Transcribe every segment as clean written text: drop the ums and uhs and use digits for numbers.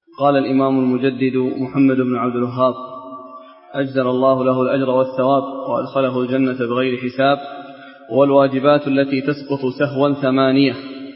قال الإمام المجدد محمد بن عبد الوهاب أجزل الله له الأجر والثواب وأدخله الجنة بغير حساب. والواجبات التي تسقط سهوا 8: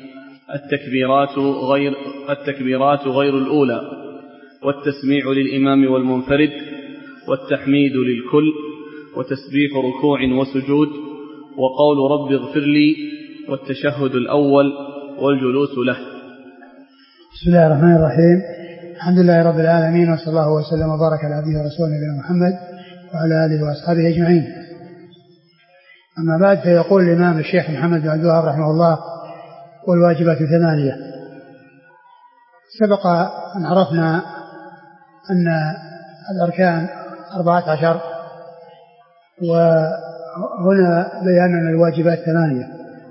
التكبيرات غير الأولى، والتسميع للإمام والمنفرد، والتحميد للكل، وتسبيح ركوع وسجود، وقول رب اغفر لي، والتشهد الأول، والجلوس له. بسم الله الرحمن الرحيم. الحمد لله رب العالمين، وصلى الله وسلم وبارك على عبده ورسوله نبينا محمد وعلى آله وأصحابه أجمعين. أما بعد، فيقول الإمام الشيخ محمد بن عبد الوهاب رحمه الله: والواجبات 8. سبق أن عرفنا أن الأركان 14، وهنا بيان الواجبات 8.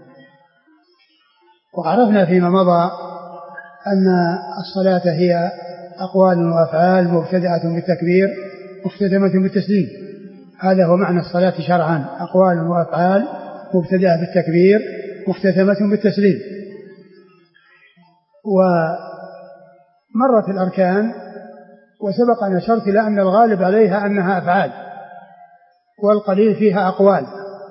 وعرفنا فيما مضى أن الصلاة هي أقوال وأفعال مبتدأة بالتكبير مختتمة بالتسليم. هذا هو معنى الصلاة شرعا: أقوال وأفعال مبتدأة بالتكبير مختتمة بالتسليم. ومرت الأركان وسبق أن أشرت إلى أن الغالب عليها أنها أفعال، والقليل فيها أقوال،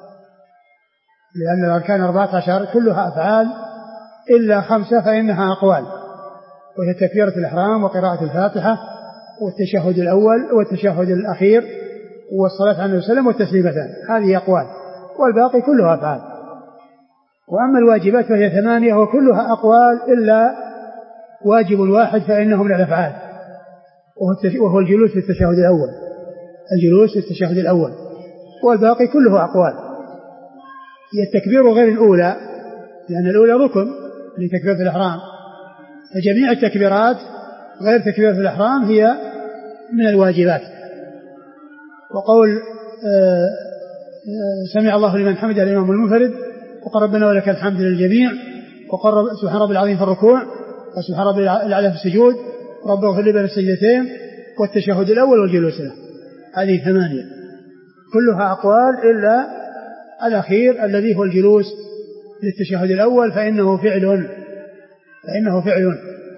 لأن الأركان 14 كلها أفعال إلا 5 فإنها أقوال، وهي تكبيرة الإحرام وقراءة الفاتحة والتشهد الأول والتشهد الأخير والصلاة على النبي صلى الله عليه وسلم والتسليمتان. هذه أقوال، والباقي كلها أفعال. وأما الواجبات فهي 8 وكلها أقوال إلا واجب واحد فإنه من الأفعال، وهو الجلوس في التشهد الأول، الجلوس في التشهد الأول، والباقي كله أقوال. هي التكبير غير الأولى، لأن الأولى ركن لتكبيرة الإحرام، فجميع التكبيرات غير تكبيرة الإحرام هي من الواجبات. وقول سمع الله لمن حمده الإمام المنفرد، وقال ربنا ولك الحمد للجميع، وقال سبحان ربي العظيم في الركوع، وسبحان ربي الأعلى في السجود، رب اغفر لي بين السجدتين، والتشهد الأول والجلوس له. هذه 8 كلها أقوال إلا الأخير الذي هو الجلوس للتشهد الأول، فإنه فعل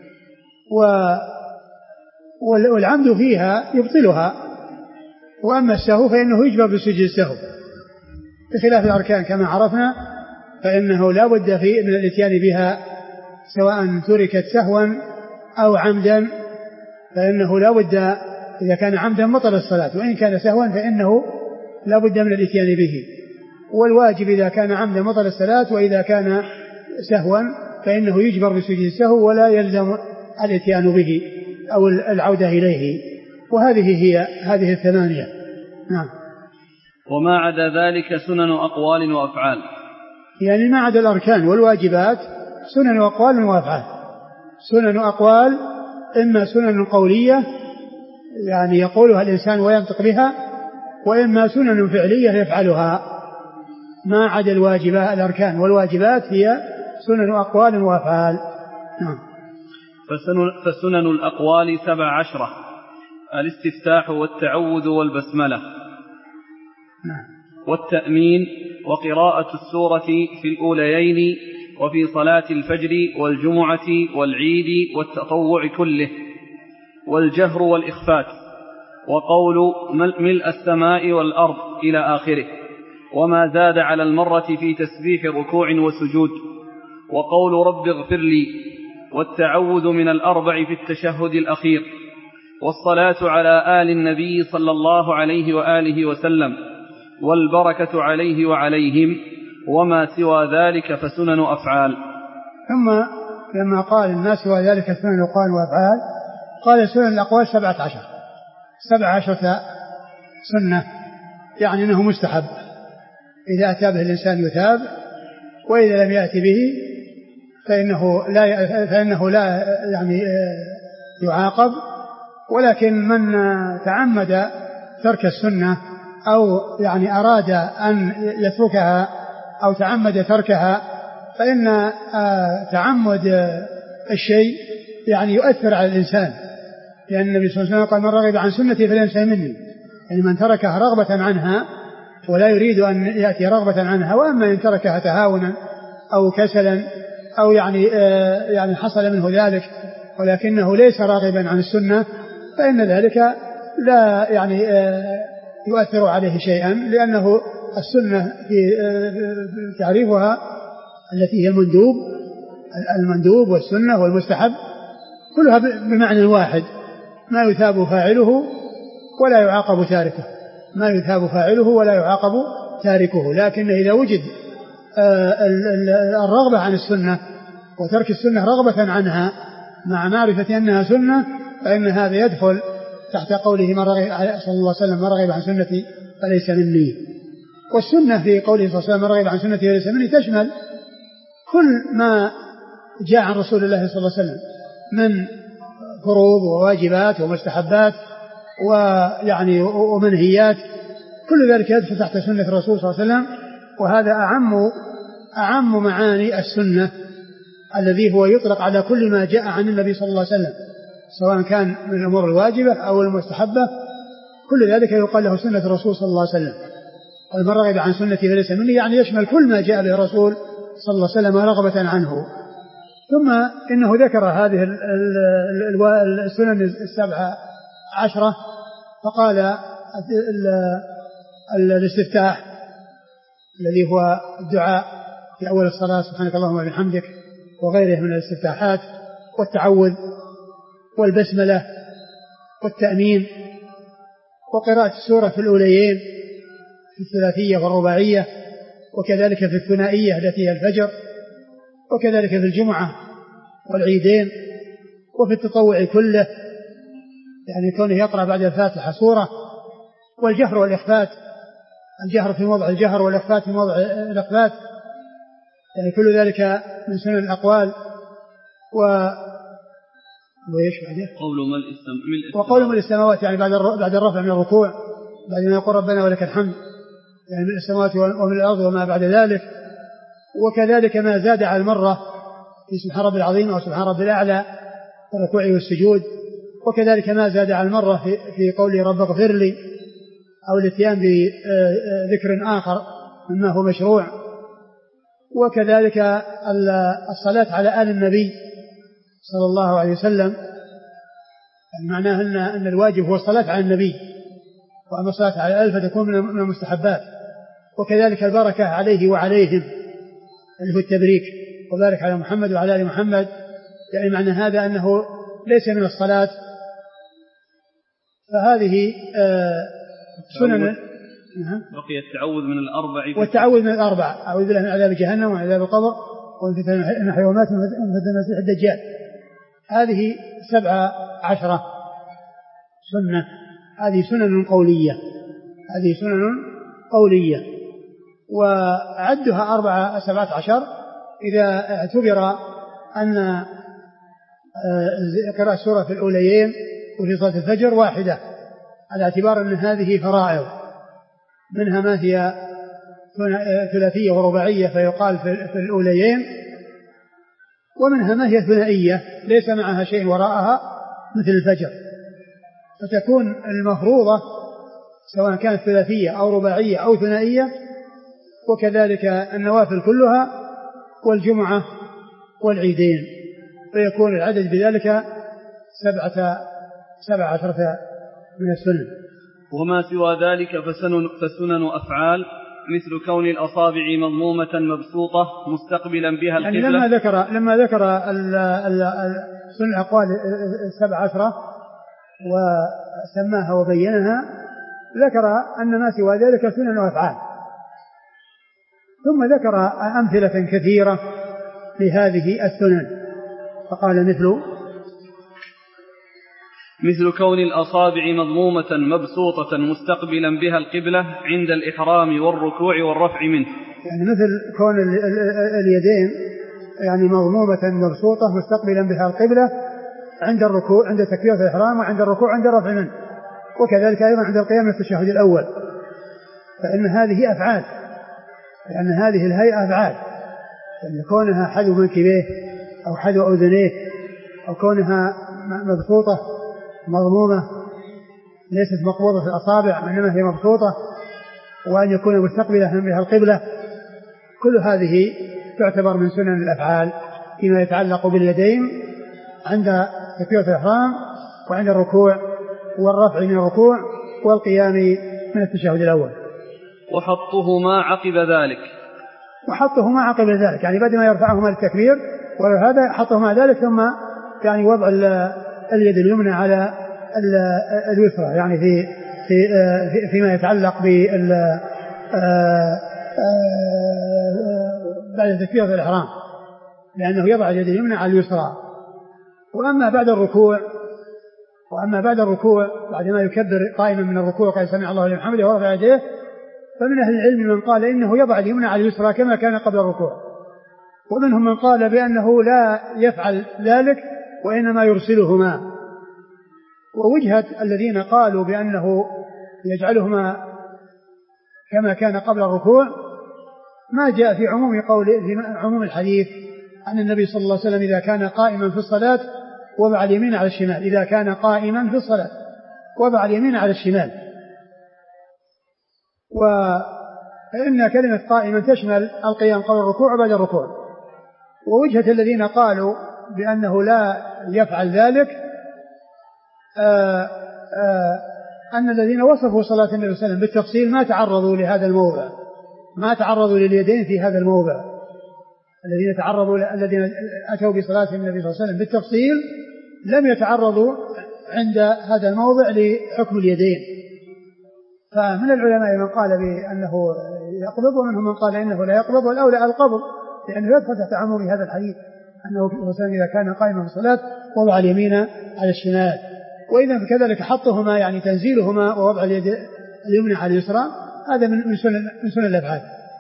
والعمد فيها يبطلها، وأما السهو فإنه يجبر بسجود السهو، بخلاف الأركان كما عرفنا فإنه لا بد من الاتيان بها، سواء تركت سهوا أو عمدا، فإنه لا بد، إذا كان عمدا بطل الصلاة، وإن كان سهوا فإنه لا بد من الاتيان به. والواجب إذا كان عمدا بطل الصلاة، وإذا كان سهوا فإنه يجبر بسجود السهو ولا يلزم الاتيان به أو العودة إليه. هذه 8. نعم. وما عدا ذلك سنن أقوال وأفعال، يعني ما عدا الأركان والواجبات سنن أقوال وأفعال. سنن أقوال إما سنن قولية يعني يقولها الإنسان وينطق بها، وإما سنن فعلية يفعلها. ما عدا الواجبات، الأركان والواجبات هي سنن أقوال وأفعال. نعم. فسنن الأقوال 17: الاستفتاح والتعوذ والبسملة، نعم، والتأمين، وقراءة السورة في الأوليين، وفي صلاة الفجر والجمعة والعيد والتطوع كله، والجهر والإخفات، وقول ملء السماء والأرض إلى آخره، وما زاد على المرة في تسبيح ركوع وسجود، وقول رب اغفر لي، والتعوذ من الأربع في التشهد الأخير، والصلاة على آل النبي صلى الله عليه وآله وسلم، والبركة عليه وعليهم، وما سوى ذلك فسنن أفعال. ثم لما قال الناس سوى ذلك سنن أقوال وأفعال، قال سنن الأقوال 17 سنة، يعني أنه مستحب، إذا أتى به الإنسان يثاب، وإذا لم يأتي به فإنه لا يعني يعاقب. ولكن من تعمد ترك السنة أو يعني أراد أن يتركها أو تعمد تركها، فإن تعمد الشيء يعني يؤثر على الإنسان، لأن النبي صلى الله عليه وسلم قال: من رغب عن سنتي فليس مني. يعني من تركها رغبة عنها ولا يريد أن يأتي رغبة عنها. وأما إن تركها تهاونا أو كسلا أو يعني حصل منه ذلك ولكنه ليس راغبا عن السنة فإن ذلك لا يعني يؤثر عليه شيئا، لأنه السنة في تعريفها التي هي المندوب والسنة والمستحب كلها بمعنى واحد، ما يثاب فاعله ولا يعاقب تاركه، ما يثاب فاعله ولا يعاقب تاركه. لكن إذا وجد الرغبة عن السنة وترك السنة رغبة عنها مع معرفة أنها سنة، فإن هذا يدخل تحت قوله من رغب صلى الله عليه وسلم من رغب عن سنتي فليس مني. والسنة في قوله صلى الله عليه وسلم من رغب عن سنتي فليس مني تشمل كل ما جاء عن رسول الله صلى الله عليه وسلم من فروض وواجبات ومستحبات ويعني ومنهيات، كل ذلك يدخل تحت سنة الرسول صلى الله عليه وسلم. وهذا أعم معاني السنة الذي هو يطلق على كل ما جاء عن النبي صلى الله عليه وسلم، سواء كان من الأمور الواجبة أو المستحبة، كل ذلك يقال له سنة الرسول صلى الله عليه وسلم. ومن رغب عن سنتي فليس مني يعني يشمل كل ما جاء به الرسول صلى الله عليه وسلم رغبة عنه. ثم إنه ذكر هذه السنن 17 فقال الاستفتاح الذي هو الدعاء في أول الصلاة سبحانك اللهم وبحمدك وغيره من الاستفتاحات، والتعوذ والبسملة والتأمين، وقراءة السورة في الأوليين في الثلاثية والرباعية، وكذلك في الثنائية التي هي الفجر، وكذلك في الجمعة والعيدين، وفي التطوع كله يعني كونه يقرأ بعد الفاتحة سورة، والجهر والإخفات، الجهر في موضع الجهر والإخفات في موضع الإخفات، يعني كل ذلك من سنن الأقوال. وإيش بعده؟ وقول ملء السماوات يعني بعد الرفع من الركوع، بعد أن يقول ربنا ولك الحمد يعني ملء السماوات وملء الأرض وما بعد ذلك. وكذلك ما زاد على المرة في سبحان ربي العظيم أو سبحان ربي الأعلى في الركوع والسجود، وكذلك ما زاد على المرة في قوله رب اغفر لي، أو الاتيان بذكر آخر مما هو مشروع. وكذلك الصلاة على آل النبي صلى الله عليه وسلم، يعني معناه أن الواجب هو الصلاة على النبي، وأما الصلاة على آل فتكون من المستحبات. وكذلك البركة عليه وعليهم اللي هو التبريك، وبارك على محمد وعلى آل محمد، يعني معنى هذا أنه ليس من الصلاة. فهذه سنن. بقي التعوذ من الأربع، والتعوذ من الأربع، أعوذ بالله من عذاب جهنم ومن عذاب القبر ومن فتنة المحيا والممات ومن فتنة المسيح الدجال. هذه 17 سنة، هذه سنن قولية، هذه سنن قولية. وعدها 17 إذا اعتبر أن قراءة السورة في الأوليين وفي صلاة الفجر واحدة، على اعتبار أن هذه فرائض، منها ما هي ثلاثية ورباعية فيقال في الأوليين، ومنها ما هي ثنائية ليس معها شيء وراءها مثل الفجر، فتكون المفروضة سواء كانت ثلاثية أو رباعية أو ثنائية. وكذلك النوافل كلها والجمعة والعيدين، فيكون العدد بذلك 17 من السنن. وما سوى ذلك فسنن أفعال، مثل كون الأصابع مضمومة مبسوطة مستقبلا بها القبلة. يعني لما ذكر سنن الأقوال 17 وسماها وبينها، ذكر أن ما سوى ذلك سنن وأفعال، ثم ذكر أمثلة كثيرة لهذه السنن، فقال مثل كون الأصابع مضمومة مبسوطة مستقبلا بها القبلة عند الإحرام والركوع والرفع منه، يعني مثل كون اليدين يعني مضمومة مبسوطة مستقبلا بها القبلة عند الركوع، عند تكبيرة الإحرام، وعند الركوع عند الرفع منه، وكذلك أيضا عند القيام من التشهد الأول. فإن هذه أفعال، لأن هذه الهيئة أفعال، يعني كونها حذو منكبيه أو حذو أذنيه أو كونها مبسوطة مضمومة ليست مقبوضة في الأصابع وإنما هي مبسوطة، وأن يكون مستقبلة بها القبلة، كل هذه تعتبر من سنن الأفعال فيما يتعلق باليدين عند تكبيرة الإحرام وعند الركوع والرفع من الركوع والقيام من التشهد الأول. وحطهما عقب ذلك. وحطهما عقب ذلك يعني بعد ما يرفعهما للتكبير وهذا حطهما ذلك ثم يعني وضع اليد اليمنى على اليسرى يعني فيما يتعلق بال بعد تكبيرة الإحرام لأنه يضع اليد اليمنى على اليسرى. وأما بعد الركوع بعد ما يكبر قائما من الركوع قال سمع الله لمن حمده ورفع يديه فمن أهل العلم من قال إنه يضع اليمنى على اليسرى كما كان قبل الركوع ومنهم من قال بأنه لا يفعل ذلك وإنما يرسلهما. ووجهة الذين قالوا بأنه يجعلهما كما كان قبل الركوع ما جاء في عموم الحديث عن النبي صلى الله عليه وسلم إذا كان قائما في الصلاة وضع اليمين على الشمال. إذا كان قائما في الصلاة وضع اليمين على الشمال. وإن كلمة قائما تشمل القيام قبل الركوع وبعد الركوع. ووجهة الذين قالوا بأنه لا يفعل ذلك أن الذين وصفوا صلاة النبي صلى الله عليه وسلم بالتفصيل ما تعرضوا لهذا الموضع ما تعرضوا لليدين في هذا الموضع. الذين أتوا بصلاة النبي صلى الله عليه وسلم بالتفصيل لم يتعرضوا عند هذا الموضع لحكم اليدين. فمن العلماء من قال بأنه يقبض ومنهم من قال إنه لا يقبض والأولى القبض لأنه يدخل تحت عموم هذا الحديث أنه إذا كان قائما في الصلاة وضع اليمين على الشمال. وإذا كذلك حطهما يعني تنزيلهما ووضع اليد اليمنى على اليسرى هذا من سنن الأفعال.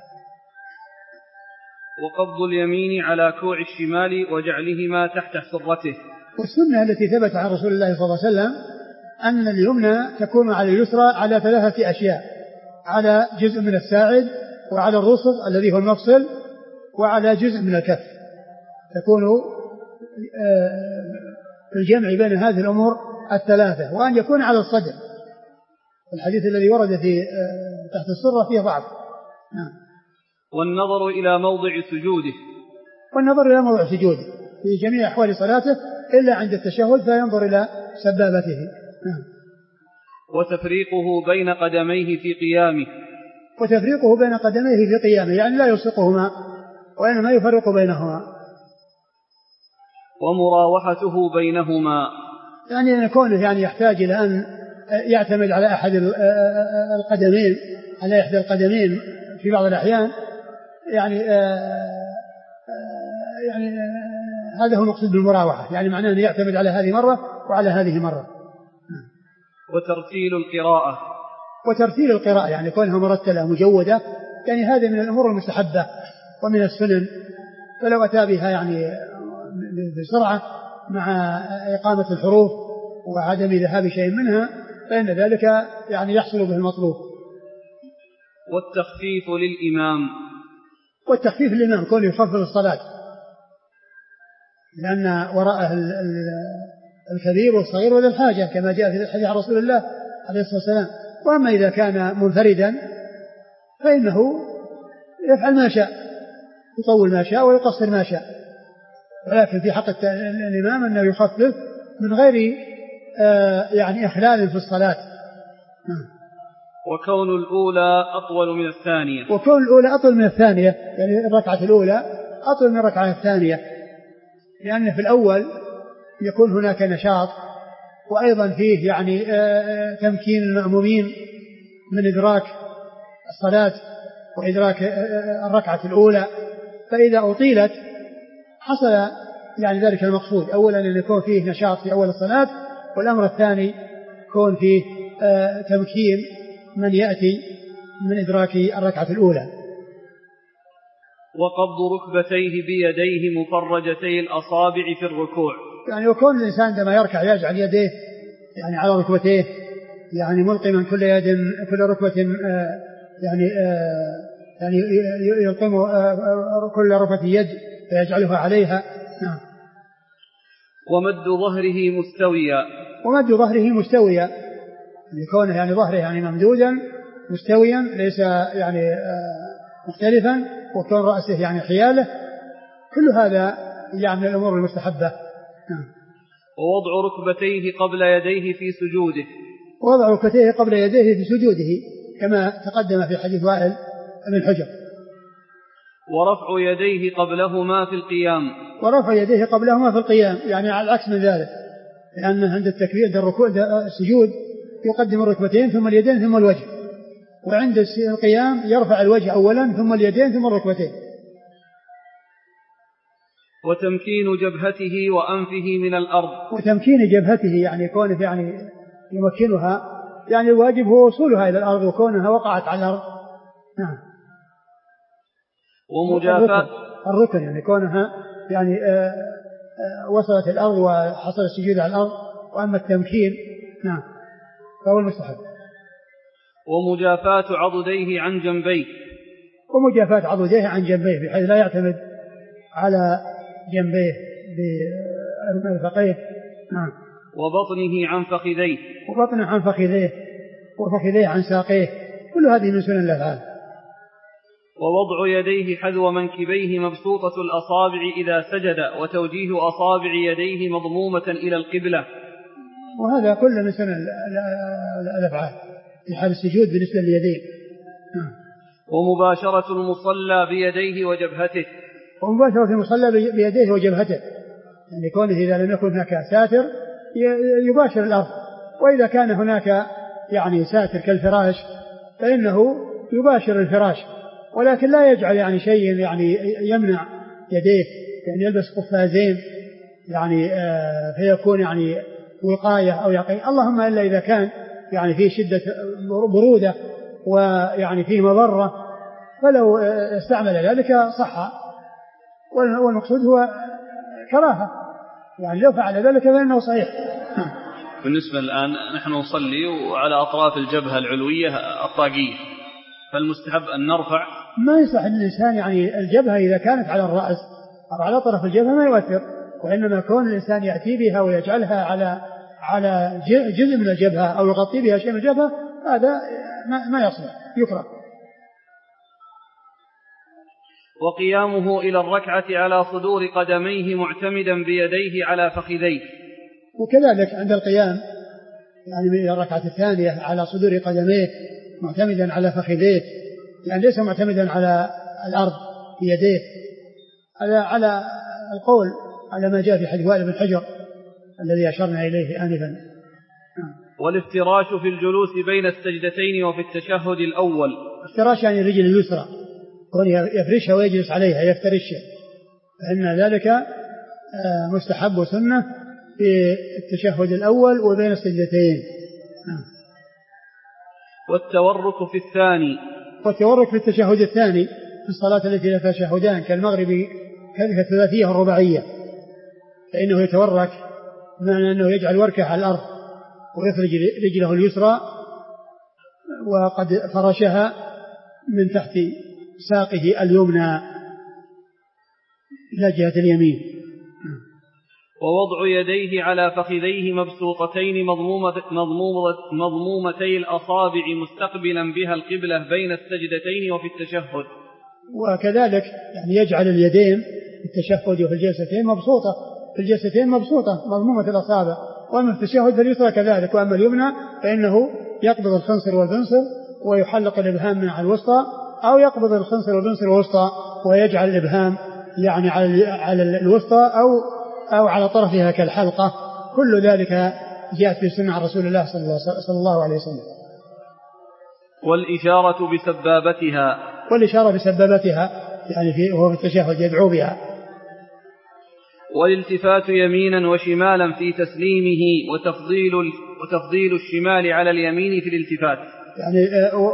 وقبض اليمين على كوع الشمال وجعلهما تحت سرته. والسنة التي ثبت عن رسول الله صلى الله عليه وسلم أن اليمنى تكون على اليسرى على 3 أشياء على جزء من الساعد وعلى الرسغ الذي هو المفصل وعلى جزء من الكف تكون الجمع بين هذه الأمور 3 وأن يكون على الصدر. الحديث الذي ورد في تحت السرة فيه ضعف. والنظر إلى موضع سجوده في جميع أحوال صلاته إلا عند التشهد فينظر إلى سبابته. وتفريقه بين قدميه في قيامه يعني لا يلصقهما وإنما يفرق بينهما. ومراوحته بينهما يعني أن كونه يعني يحتاج إلى أن يعتمد على أحد القدمين على إحدى القدمين في بعض الأحيان يعني هذا هو المقصود بالمراوحة يعني معناه أن يعتمد على هذه مرة وعلى هذه مرة. وترتيل القراءة يعني كونها مرتلة مجودة يعني هذه من الأمور المستحبة ومن السنن فلو أتى بها يعني بسرعة مع إقامة الحروف وعدم ذهاب شيء منها فإن ذلك يعني يحصل به المطلوب. والتخفيف للإمام كونه يخفف الصلاة لأن وراءه الكبير والصغير وذا الحاجة كما جاء في الحديث عن رسول الله عليه الصلاة والسلام. وأما إذا كان منفردا فإنه يفعل ما شاء يطول ما شاء ويقصر ما شاء ولكن في حق الإمام أنه يخفف من غير يعني إخلال في الصلاة. وكون الأولى أطول من الثانية يعني الركعة الأولى أطول من الركعة الثانية لأن في الأول يكون هناك نشاط وأيضا فيه يعني تمكين المأمومين من إدراك الصلاة وإدراك الركعة الأولى. فإذا أطيلت حصل يعني ذلك المقصود أولا أن يكون فيه نشاط في أول الصلاة والأمر الثاني يكون فيه تمكين من يأتي من إدراك الركعة الأولى. وقبض ركبتيه بيديه مفرجتي الأصابع في الركوع يعني يكون الإنسان عندما يركع يجعل يديه يعني على ركبتيه يعني ملقما كل ركبة يعني يلقم كل ركبة يد فيجعلها عليها. ومد ظهره مستويا يكون يعني ظهره يعني ممدودا مستويا ليس يعني مختلفا وكون رأسه يعني حياله كل هذا يعني الأمور المستحبة. ووضع ركبتيه قبل يديه في سجوده. ووضع ركبتيه قبل يديه في سجوده كما تقدم في حديث وائل بن حجر. ورفع يديه قبلهما في القيام. ورفع يديه قبلهما في القيام، يعني على العكس من ذلك، لأن عند التكبير عند الركوع السجود يقدم الركبتين ثم اليدين ثم الوجه، وعند القيام يرفع الوجه أولا ثم اليدين ثم الركبتين. وتمكين جبهته وأنفه من الأرض. وتمكين جبهته يعني كونه يعني يمكنها، يعني الواجب هو وصولها إلى الأرض وكونها وقعت على الأرض. نعم. ومجافاة الركن يعني كونها يعني وصلت الأرض وحصل السجود على الأرض. وأما التمكين نعم فهو المستحب. ومجافاة عضديه عن جنبيه. ومجافاة عضديه عن جنبيه بحيث لا يعتمد على جنبيه بمرفقيه. نعم. وبطنه عن فخذيه. وبطنه عن فخذيه وفخذيه عن ساقيه، كل هذه من سنن الأفعال. ووضع يديه حذو منكبيه مبسوطة الأصابع إذا سجد، وتوجيه أصابع يديه مضمومة إلى القبلة. وهذا كله من سنن الأفعال في حال السجود بالنسبة لليدين. ومباشرة المصلى بيديه وجبهته. ومباشرة المصلى بيديه وجبهته، يعني كونه إذا لم يكن هناك ساتر يباشر الأرض، وإذا كان هناك يعني ساتر كالفراش فإنه يباشر الفراش، ولكن لا يجعل يعني شيء يعني يمنع يديه، يعني يلبس قفازين يعني فيكون يعني وقاية أو يقي، اللهم إلا إذا كان يعني فيه شدة برودة ويعني فيه مضرة فلو استعمل ذلك صح، والمقصود هو كراهة، يعني لو فعل ذلك فإنه صحيح. بالنسبة الآن نحن نصلي وعلى أطراف الجبهة العلوية الطاقية، فالمستحب أن نرفع. ما يصح أن الإنسان يعني الجبهة إذا كانت على الرأس أو على طرف الجبهة ما يؤثر، وإنما كون الإنسان يأتي بها ويجعلها على جزء من الجبهة أو يغطي بها شيء من الجبهة هذا ما يصلح، يكره. وقيامه إلى الركعة على صدور قدميه معتمدا بيديه على فخذيه. وكذلك عند القيام يعني من الركعة الثانية على صدور قدميه معتمدا على فخذيه، يعني ليس معتمدا على الأرض بيديه، على القول على ما جاء في حديث وائل بن حجر الذي أشرنا إليه آنفا. والافتراش في الجلوس بين السجدتين وفي التشهد الأول. افتراش يعني الرجل اليسرى، كون يفرشها ويجلس عليها يفترشها، فإن ذلك مستحب وسنة في التشهد الأول وبين السجدتين. والتورك في الثاني. والتورك في التشهد الثاني في الصلاة التي لها تشهدان كالمغرب كالثلاثية والرباعية، فإنه يتورك بمعنى أنه يجعل وركه على الأرض ويخرج رجله اليسرى وقد فرشها من تحت ساقه اليمنى إلى جهة اليمين. ووضع يديه على فخذيه مبسوطتين مضمومتي الأصابع مستقبلا بها القبلة بين السجدتين وفي التشهد. وكذلك يعني يجعل اليدين في التشهد وفي الجلستين مبسوطة، في الجلستين مبسوطة مضمومة الأصابع، وأما في التشهد فاليسرى كذلك، وأما اليمنى فإنه يقبض الخنصر والبنصر ويحلق الإبهام من على الوسطى، أو يقبض الخنصر والبنصر الوسطى ويجعل الإبهام يعني على الوسطى أو على طرفها كالحلقة. كل ذلك جاءت في سنة عن رسول الله صلى الله عليه وسلم. والإشارة بسبابتها. والإشارة بسبابتها يعني هو في التشهد يدعو بها. والالتفات يمينا وشمالا في تسليمه وتفضيل الشمال على اليمين في الالتفات، يعني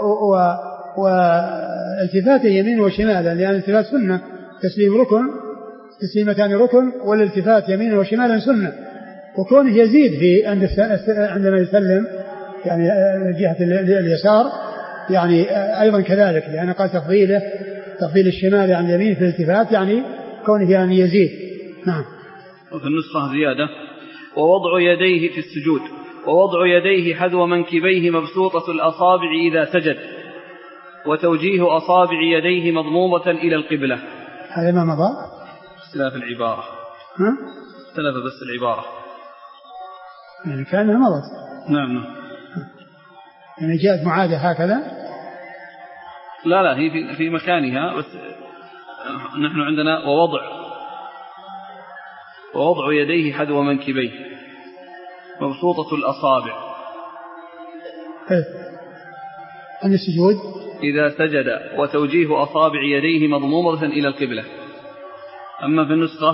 والتفاته يمين وشمالا، لأن الالتفات سنة، تسليم ركن، تسليمتان ركن، والالتفات يمين وشمالا سنة، وكونه يزيد في عندما يسلم يعني جهة اليسار يعني أيضا كذلك، لأن قال تفضيل الشمال عن اليمين في الالتفات يعني كونه يعني يزيد. نعم. وفي النسخة زيادة ووضع يديه في السجود، ووضع يديه حذو منكبيه مبسوطة الأصابع إذا سجد، وتوجيه أصابع يديه مضمومة إلى القبلة. هذا ما مضى؟ اختلاف العبارة. اختلف بس العبارة. يعني كأنها مضت. نعم. يعني جاءت معادة هكذا. لا هي في مكانها، بس نحن عندنا ووضع يديه حذو منكبيه مبسوطة الأصابع عند السجود إذا سجد، وتوجيه أصابع يديه مضمومة إلى القبلة. أما في النسخة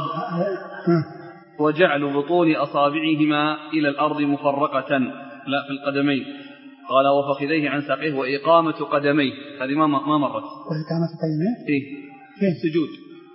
وجعل بطون أصابعهما إلى الأرض مفرقة، لا في القدمين، قال وفخذيه عن ساقيه وإقامة قدميه، هذه ما مرت. وإقامة قدميه في السجود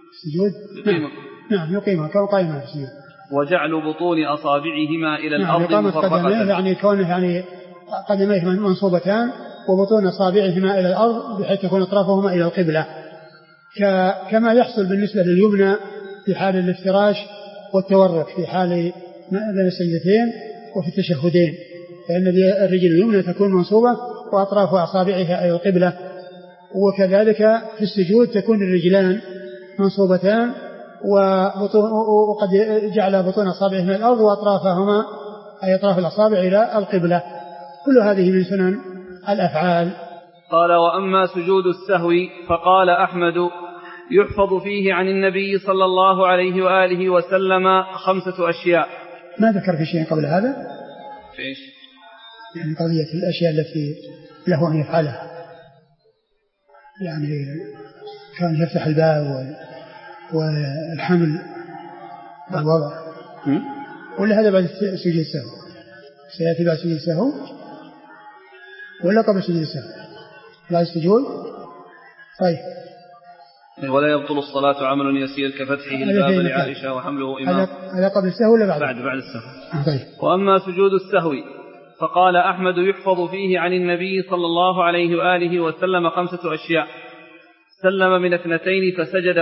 نعم يقيمها كقائمة في السجود. وجعل بطون أصابعهما إلى الأرض مفرقة، يعني كونه يعني قدميه منصوبتان وبطون أصابعهما إلى الأرض بحيث تكون أطرافهما إلى القبلة، كما يحصل بالنسبة لليمنى في حال الافتراش والتورك في حال بين السجدتين وفي التشهدين، فإن الرجل اليمنى تكون منصوبة وأطراف أصابعها إلى القبلة، وكذلك في السجود تكون الرجلان منصوبتان وقد جعل بطون أصابعهما إلى الأرض وأطرافهما أي أطراف الأصابع إلى القبلة. كل هذه من سنن الأفعال. قال وأما سجود السهو فقال أحمد يحفظ فيه عن النبي صلى الله عليه وآله وسلم 5 أشياء. ما ذكر في شيء قبل هذا؟ في إيش؟ يعني قضية الأشياء التي له أن يفعلها، يعني كان يفتح الباب والحمل والوضع، ولا هذا بعد سجود السهو؟ سيأتي بعد سجود السهو ولا قبل سجود السهو؟ بعد السجود. طيب. ولا يبطل الصلاة عمل يسير كفتحه الباب لعائشة وحمله إمام. هذا قبل السهو ولا بعد السهو؟ طيب. وأما سجود السهو فقال أحمد يحفظ فيه عن النبي صلى الله عليه وآله وسلم 5 أشياء: سلم من 2 فسجد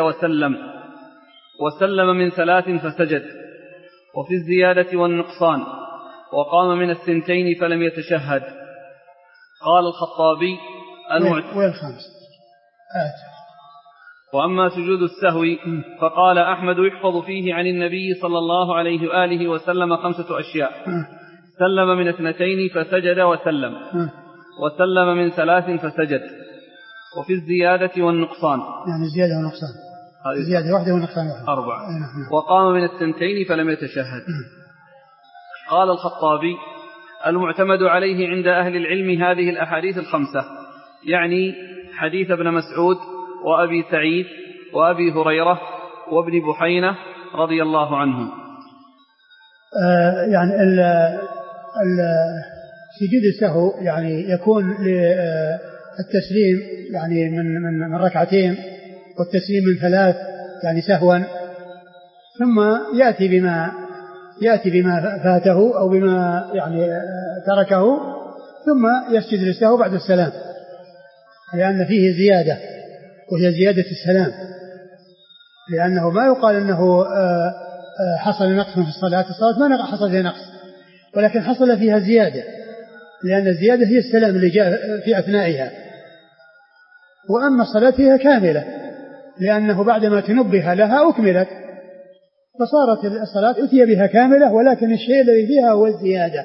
وسلم من 3 فسجد، وفي الزيادة والنقصان، وقام من 2 فلم يتشهد. قال الخطابي وأما سجود السهو فقال أحمد يحفظ فيه عن النبي صلى الله عليه وآله وسلم 5 أشياء: سلم من 2 فسجد وسلم من 3 فسجد، وفي الزيادة والنقصان، يعني الزيادة والنقصان، الزيادة واحدة والنقصان 4، وقام من 2 فلم يتشهد. قال الخطابي المعتمد عليه عند أهل العلم هذه الأحاديث 5، يعني حديث ابن مسعود وأبي سعيد وأبي هريرة وابن بحينة رضي الله عنهم. يعني سجود السهو يعني يكون للتسليم يعني من 2 والتسليم من 3 يعني سهوا، ثم يأتي بما فاته أو بما يعني تركه، ثم يسجد للسهو بعد السلام، لأن فيه زيادة وهي زيادة السلام، لأنه ما يقال أنه حصل نقص في الصلاة ما حصل فيها نقص، ولكن حصل فيها زيادة، لأن الزيادة هي السلام اللي جاء في أثنائها. وأما الصلاة فيها كاملة، لأنه بعدما تنبه لها أكملت، فصارت الصلاة أتي بها كاملة، ولكن الشيء الذي فيها هو الزيادة،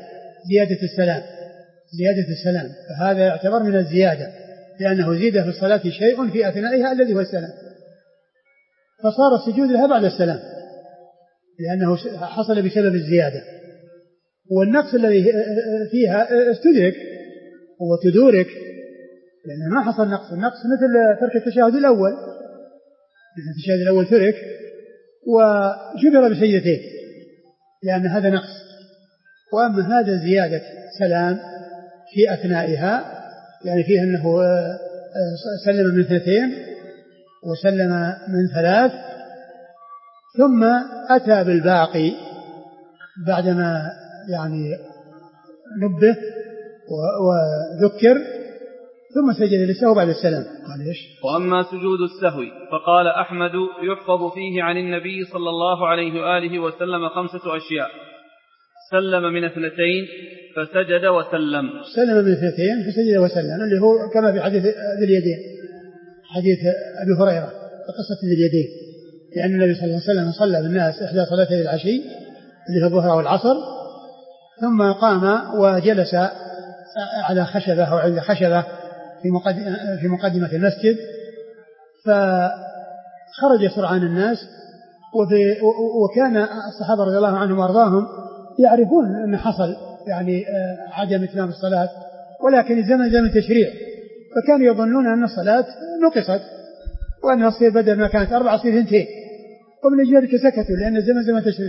زيادة السلام، فهذا يعتبر من الزيادة، لأنه زيد في الصلاة شيء في أثنائها الذي هو السلام، فصار السجود لها بعد السلام، لأنه حصل بسبب الزيادة. والنقص الذي فيها استدرك وتدورك، لأنه ما حصل نقص. النقص مثل ترك التشهد الأول، التشهد الأول ترك وجبر بسجدتين، لأن هذا نقص. وأما هذا زيادة سلام في أثنائها، يعني فيه أنه سلم من 2 وسلم من 3، ثم أتى بالباقي بعدما يعني نبه وذكر، ثم سجد للسهو بعد السلام. قال إيش؟ وأما سجود السهو فقال أحمد يحفظ فيه عن النبي صلى الله عليه وآله وسلم 5 أشياء: سلم من 2 فسجد وسلم، سلم من 2 فسجد وسلم، اللي هو كما في حديث ذي اليدين، حديث أبي هريرة قصة ذي اليدين، لأن النبي صلى الله عليه وسلم صلى بالناس إحدى صلاتي العشي اللي هي الظهر والعصر، ثم قام وجلس على خشبة أو على خشبة في مقدمة المسجد، فخرج سرعان الناس. وكان الصحابة رضي الله عنهم وارضاهم يعرفون أن حصل يعني عدم إتمام الصلاة، ولكن الزمن زمن تشريع، فكانوا يظنون أن الصلاة نقصت وأنها تصير بدل ما كانت 4 تصير 2، ومن ذلك سكتوا لأن الزمن زمن تشريع.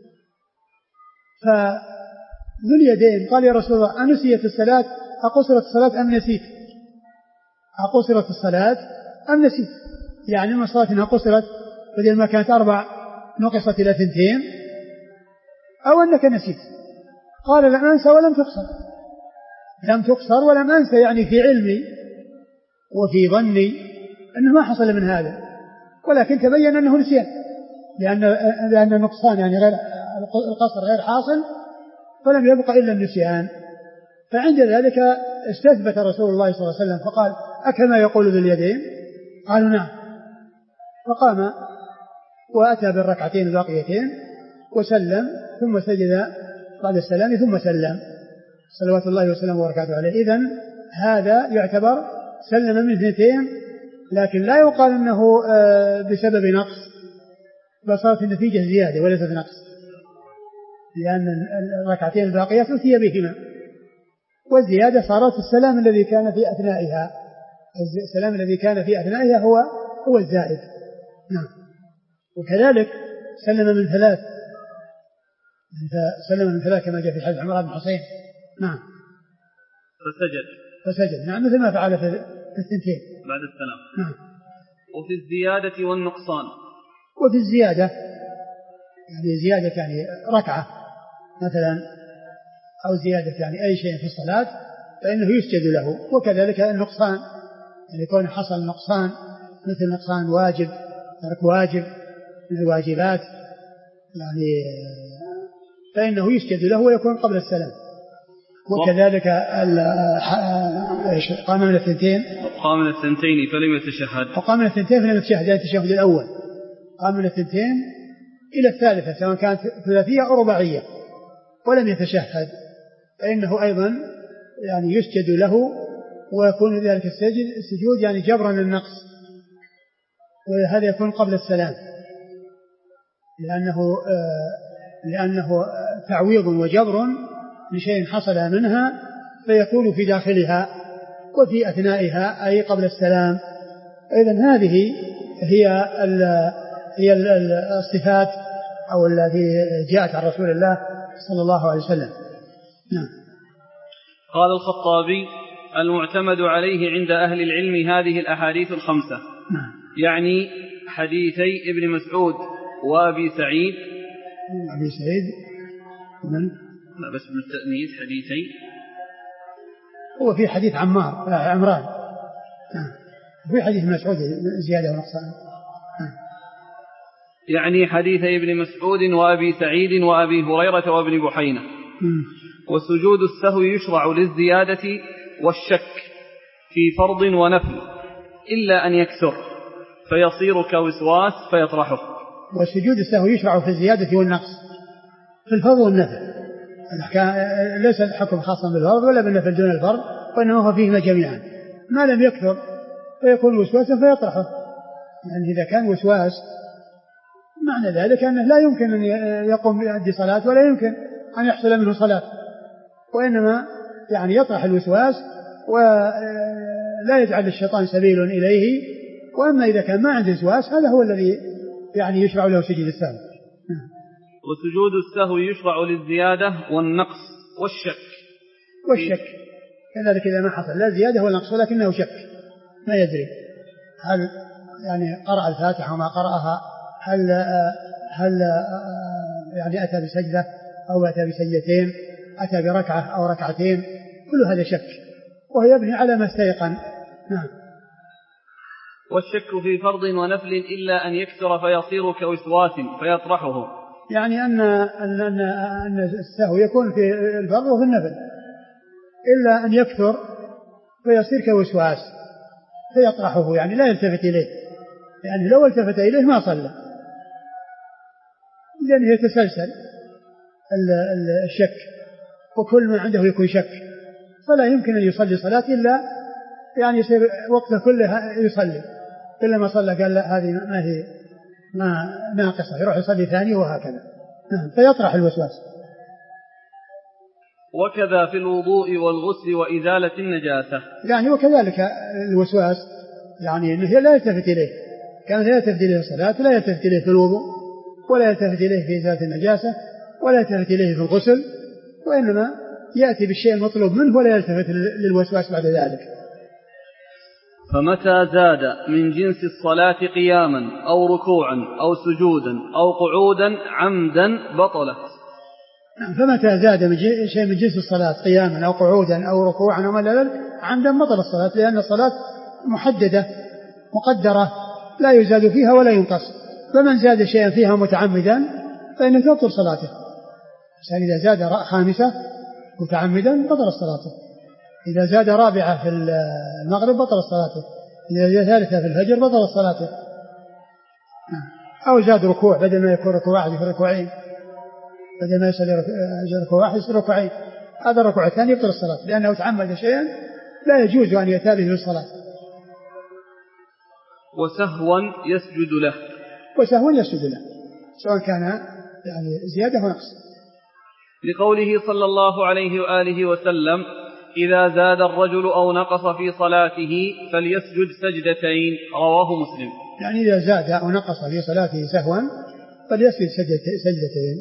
فذو اليدين قال: يا رسول الله، أنسيت الصلاة؟ أقصرت الصلاة أم نسيت؟ أقصرت الصلاة أم نسيت؟ يعني أن الصلاة إنها قصرت بدل ما كانت 4 نقصت إلى 2، أو أنك نسيت؟ قال: لم أنسى ولم تقصر. لم تقصر ولم أنسى، يعني في علمي وفي ظني أنه ما حصل من هذا، ولكن تبين أنه نسيان، لأن النقصان يعني غير القصر غير حاصل، فلم يبق إلا النسيان. فعند ذلك استثبت رسول الله صلى الله عليه وسلم فقال: أكما يقول ذو اليدين؟ قالوا: نعم. فقام وأتى بالركعتين الباقيتين وسلم، ثم سجد بعد السلام ثم سلم، صلوات الله وسلامه وبركاته عليه. إذن هذا يعتبر سلم من 2، لكن لا يقال أنه بسبب نقص، بل صارت النتيجة زيادة وليست نقص، لأن الركعتين الباقيات أتي بهما، والزيادة صارت السلام الذي كان في أثنائها. السلام الذي كان في أثنائها هو الزائد. نعم. وكذلك سلم من 3، سلم من 3 كما جاء في حديث عمران بن حسين. نعم. فسجد. نعم، مثل ما فعل في 2 بعد السلام. نعم. وفي الزيادة والنقصان. وفي الزيادة يعني زيادة يعني ركعة مثلا، أو زيادة يعني أي شيء في الصلاة فإنه يسجد له. وكذلك النقصان، يعني يكون حصل نقصان مثل نقصان واجب، ترك واجب من الواجبات، يعني فإنه يسجد له ويكون قبل السلام. وكذلك قام من 2 فلم يتشهد. وقام من 2 فلم يتشهد، يعني التشهد الأول. قام من 2 إلى 3 سواء كانت ثلاثية أو رباعية ولم يتشهد، فإنه أيضا يعني يسجد له، ويكون ذلك السجود يعني جبرا للنقص، وهذا يكون قبل السلام، لأنه تعويض وجبر لشيء حصل منها، فيكون في داخلها وفي أثنائها أي قبل السلام. إذن هذه هي الصفات أو التي جاءت عن رسول الله صلى الله عليه وسلم. نعم. قال الخطابي: المعتمد عليه عند أهل العلم هذه الأحاديث 5. نعم. يعني حديثي ابن مسعود وأبي سعيد. أبي سعيد من؟ لا بس من التأنيث حديثي. هو في حديث عمران. في حديث مسعود زيادة ونقصان. يعني حديثي ابن مسعود وأبي سعيد وأبي هريرة وابن بحينة. وسجود السهو يشرع للزيادة والشك في فرض ونفل إلا أن يكثر فيصير كوسواس فيطرحه. وسجود السهو يشرع في الزيادة والنقص في الفرض والنفل، ليس الحكم خاصا بالفرض ولا بالنفل دون الفرض، وإنما هو فيهما جميعا. ما لم يكثر فيكون وسواسا فيطرحه، يعني إذا كان وسواس معنى ذلك أنه لا يمكن أن يقوم بأدي صلاة ولا يمكن أن يحصل منه صلاة، وإنما يعني يطرح الوسواس ولا يجعل الشيطان سبيل إليه. وأما إذا كان ما عنده وسواس هذا هو الذي يعني يشرع له سجود السهو. وسجود السهو يشرع للزيادة والنقص والشك كذلك إذا ما حصل لا زيادة ولا نقص ولكنه شك، ما يدري هل يعني قرأ الفاتحة وما قرأها، هل يعني أتى بسجدة أو أتى بسجدتين، أتى بركعة أو ركعتين، كل هذا شك وهو يبني على ما استيقن. نعم. والشك في فرض ونفل إلا أن يكثر فيصير كوسواس فيطرحه، يعني أن السهو يكون في الفرض وفي النفل إلا أن يكثر فيصير كوسواس فيطرحه، يعني لا يلتفت إليه، يعني لو التفت إليه ما صلى، لأنه يتسلسل الشك وكل من عنده يكون شك، فلا يمكن أن يصلي صلاة إلا يعني يصير وقته كله يصلي، كلما صلى قال لا هذه ما هي ما ناقصة، يروح يصلي ثاني وهكذا، فيطرح الوسواس. وكذا في الوضوء والغسل وإزالة النجاسة. يعني وكذلك الوسواس يعني أنه لا يلتفت إليه، كان لا يلتفت إليه الصلاة، لا يلتفت إليه في الوضوء، ولا يلتفت إليه في إزالة النجاسة، ولا يلتفت إليه في الغسل، وإنما يأتي بالشيء المطلوب منه ولا يلتفت للوسواس بعد ذلك. فمتى زاد من جنس الصلاة قياما أو ركوعا أو سجودا أو قعودا عمدا بطلت. فمتى زاد من شيء من جنس الصلاة قياما أو قعودا أو ركوعا أو مللا عمدا بطل الصلاة، لأن الصلاة محددة مقدرة لا يزاد فيها ولا ينقص، فمن زاد شيئا فيها متعمدا فإنه تبطل صلاته. إذا زاد خامسة متعمدا بطل صلاته، إذا زاد رابعة في المغرب بطل صلاته، إذا زاد ثالثة في الفجر بطل صلاته، أو زاد ركوع بدل ما يكون ركوع واحد يكون ركوعين، بدل ما يصلي ركوع واحد يصير ركوعين، هذا الركوع الثاني يبطل الصلاة لأنه تعمد شيئا لا يجوز أن يتابه للصلاة. وسهوا يسجد له. وسهوا يسجد له سواء كان يعني زيادة ونقص، لقوله صلى الله عليه وآله وسلم: إذا زاد الرجل أو نقص في صلاته فليسجد سجدتين، رواه مسلم. يعني إذا زاد أو نقص في صلاته سهوا فليسجد سجدتين.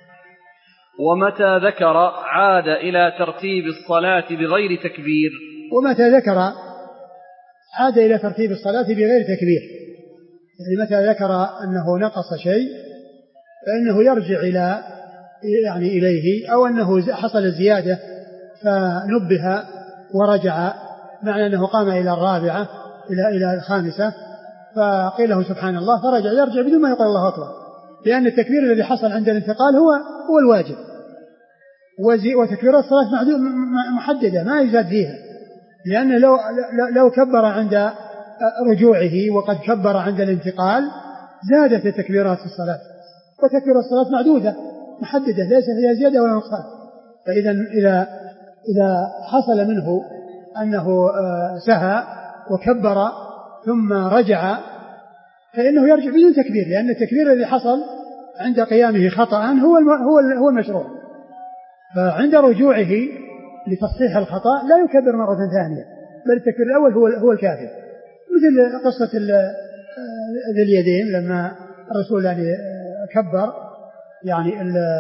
ومتى ذكر عاد إلى ترتيب الصلاة بغير تكبير. ومتى ذكر عاد إلى ترتيب الصلاة بغير تكبير، يعني متى ذكر أنه نقص شيء فإنه يرجع إليه، أو أنه حصل زيادة فنبه ورجع، معنى أنه قام إلى الرابعة إلى الخامسة فقيل له سبحان الله فرجع، يرجع بدون ما يقول الله أكبر، لأن التكبير الذي حصل عند الانتقال هو الواجب، وتكبيرات الصلاة محددة ما يزاد فيها، لأنه لو كبر عند رجوعه وقد كبر عند الانتقال زادت التكبيرات في الصلاة، وتكبير الصلاة معدودة محددة ليس فيها زيادة ولا نقصان. فإذا إذا حصل منه أنه سهى وكبر ثم رجع فإنه يرجع بدون تكبير، لأن التكبير الذي حصل عند قيامه خطأ هو المشروع، فعند رجوعه لتصحيح الخطأ لا يكبر مرة ثانية، بل التكبير الأول هو الكافي، مثل قصة ذي اليدين لما الرسول يعني كبر يعني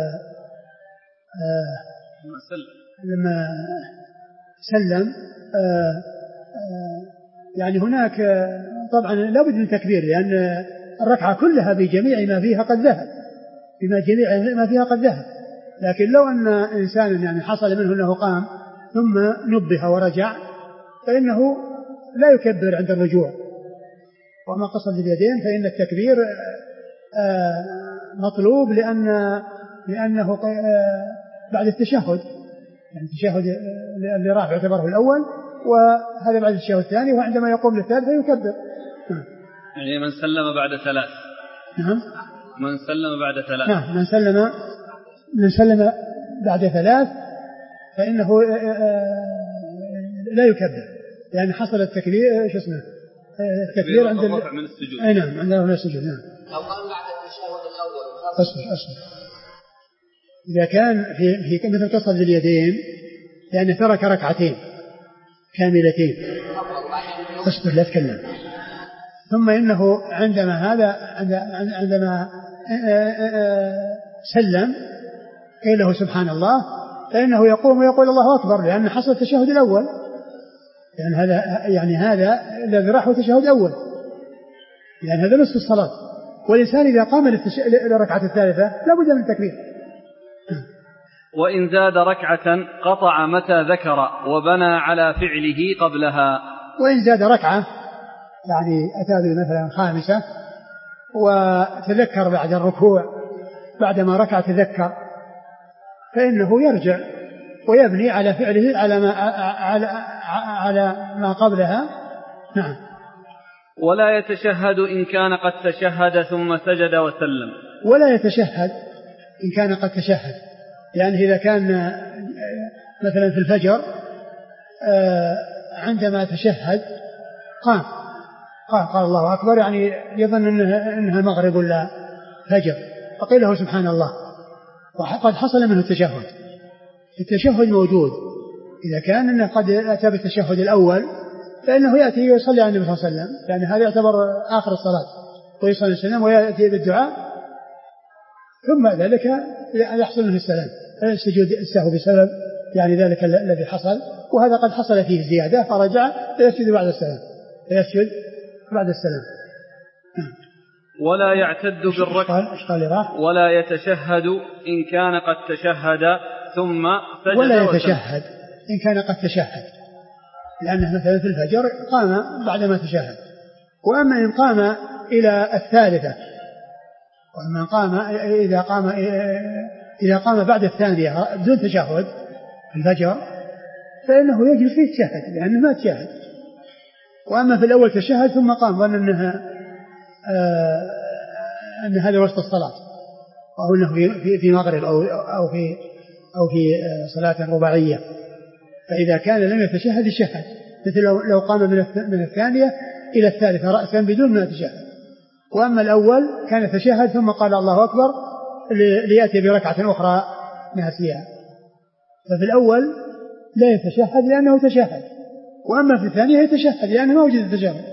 لما سلم يعني هناك طبعا لا بد من تكبير، لأن الركعة كلها بجميع ما فيها قد ذهب، جميع ما فيها قد ذهب، لكن لو أن إنسان يعني حصل منه أنه قام ثم نبه ورجع فإنه لا يكبر عند الرجوع. وما قصد اليدين فإن التكبير مطلوب لأنه بعد التشهد، يعني التشهد اللي راح يعتبره الأول، وهذا بعد التشهد الثاني، وعندما يقوم للثالث يكبر. يعني من سلم بعد ثلاث. نعم. من سلم بعد ثلاث. نعم. من سلم بعد ثلاث فإنه لا يكبر، لأن حصل التكبير التكبير عند الرفع من السجود. أي نعم، عند الرفع من السجود. نعم. لو قام بعد التشهد الأول. أصبر. إذا كان في مثل قصة اليدين لأنه ترك ركعتين كاملتين. أصبر لا تكلم. ثم إنه عندما سلم قيل له سبحان الله، فإنه يقوم ويقول الله أكبر، لأن حصل التشهد الأول، يعني هذا الذي راح التشهد الأول، لأن هذا نصف الصلاة، والإنسان إذا قام للركعة الثالثة لا بد من التكبير. وإن زاد ركعة قطع متى ذكر وبنى على فعله قبلها. وإن زاد ركعة يعني أتى مثلا خامسة وتذكر بعد الركوع بعدما ركع تذكر، فإنه يرجع ويبني على فعله على ما قبلها. نعم. ولا يتشهد إن كان قد تشهد ثم سجد وسلم. ولا يتشهد إن كان قد تشهد، يعني إذا كان مثلا في الفجر عندما تشهد قال الله أكبر، يعني يظن إنها مغرب ولا فجر، فقيل له سبحان الله، وقد حصل منه التشهد موجود. إذا كان إنه قد أتى بالتشهد الأول فإنه يأتي ويصلي على النبي صلى الله عليه وسلم، لأن هذا يعتبر آخر الصلاة، ويصلي عليه وسلم ويأتي بالدعاء، ثم ذلك يحصل منه السلام، سجود السهو بسبب يعني ذلك الذي حصل، وهذا قد حصل فيه زيادة فرجع فيسجد بعد السلام. ولا يعتد بالركعة ولا يتشهد إن كان قد تشهد ثم سجد، ولا يتشهد إن كان قد تشهد، لأنه مثلا في الفجر قام بعدما تشهد. وأما إن قام إلى الثالثة، وأما إذا قام بعد الثانية بدون تشهد في الفجر فإنه يجلس يتشهد لأنه ما تشهد. وأما في الأول تشهد ثم قام ظن أن هذا وسط الصلاة، أو أنه في مغرب أو في صلاة رباعية، فإذا كان لم يتشهد الشهد، مثل لو قام من الثانية إلى الثالثة رأسا بدون ما يتشهد. وأما الأول كان يتشهد ثم قال الله أكبر ليأتي بركعة أخرى ناسيها، ففي الأول لا يتشهد لأنه تشهد، وأما في الثانية يتشهد لأنه ما وجد التشهد.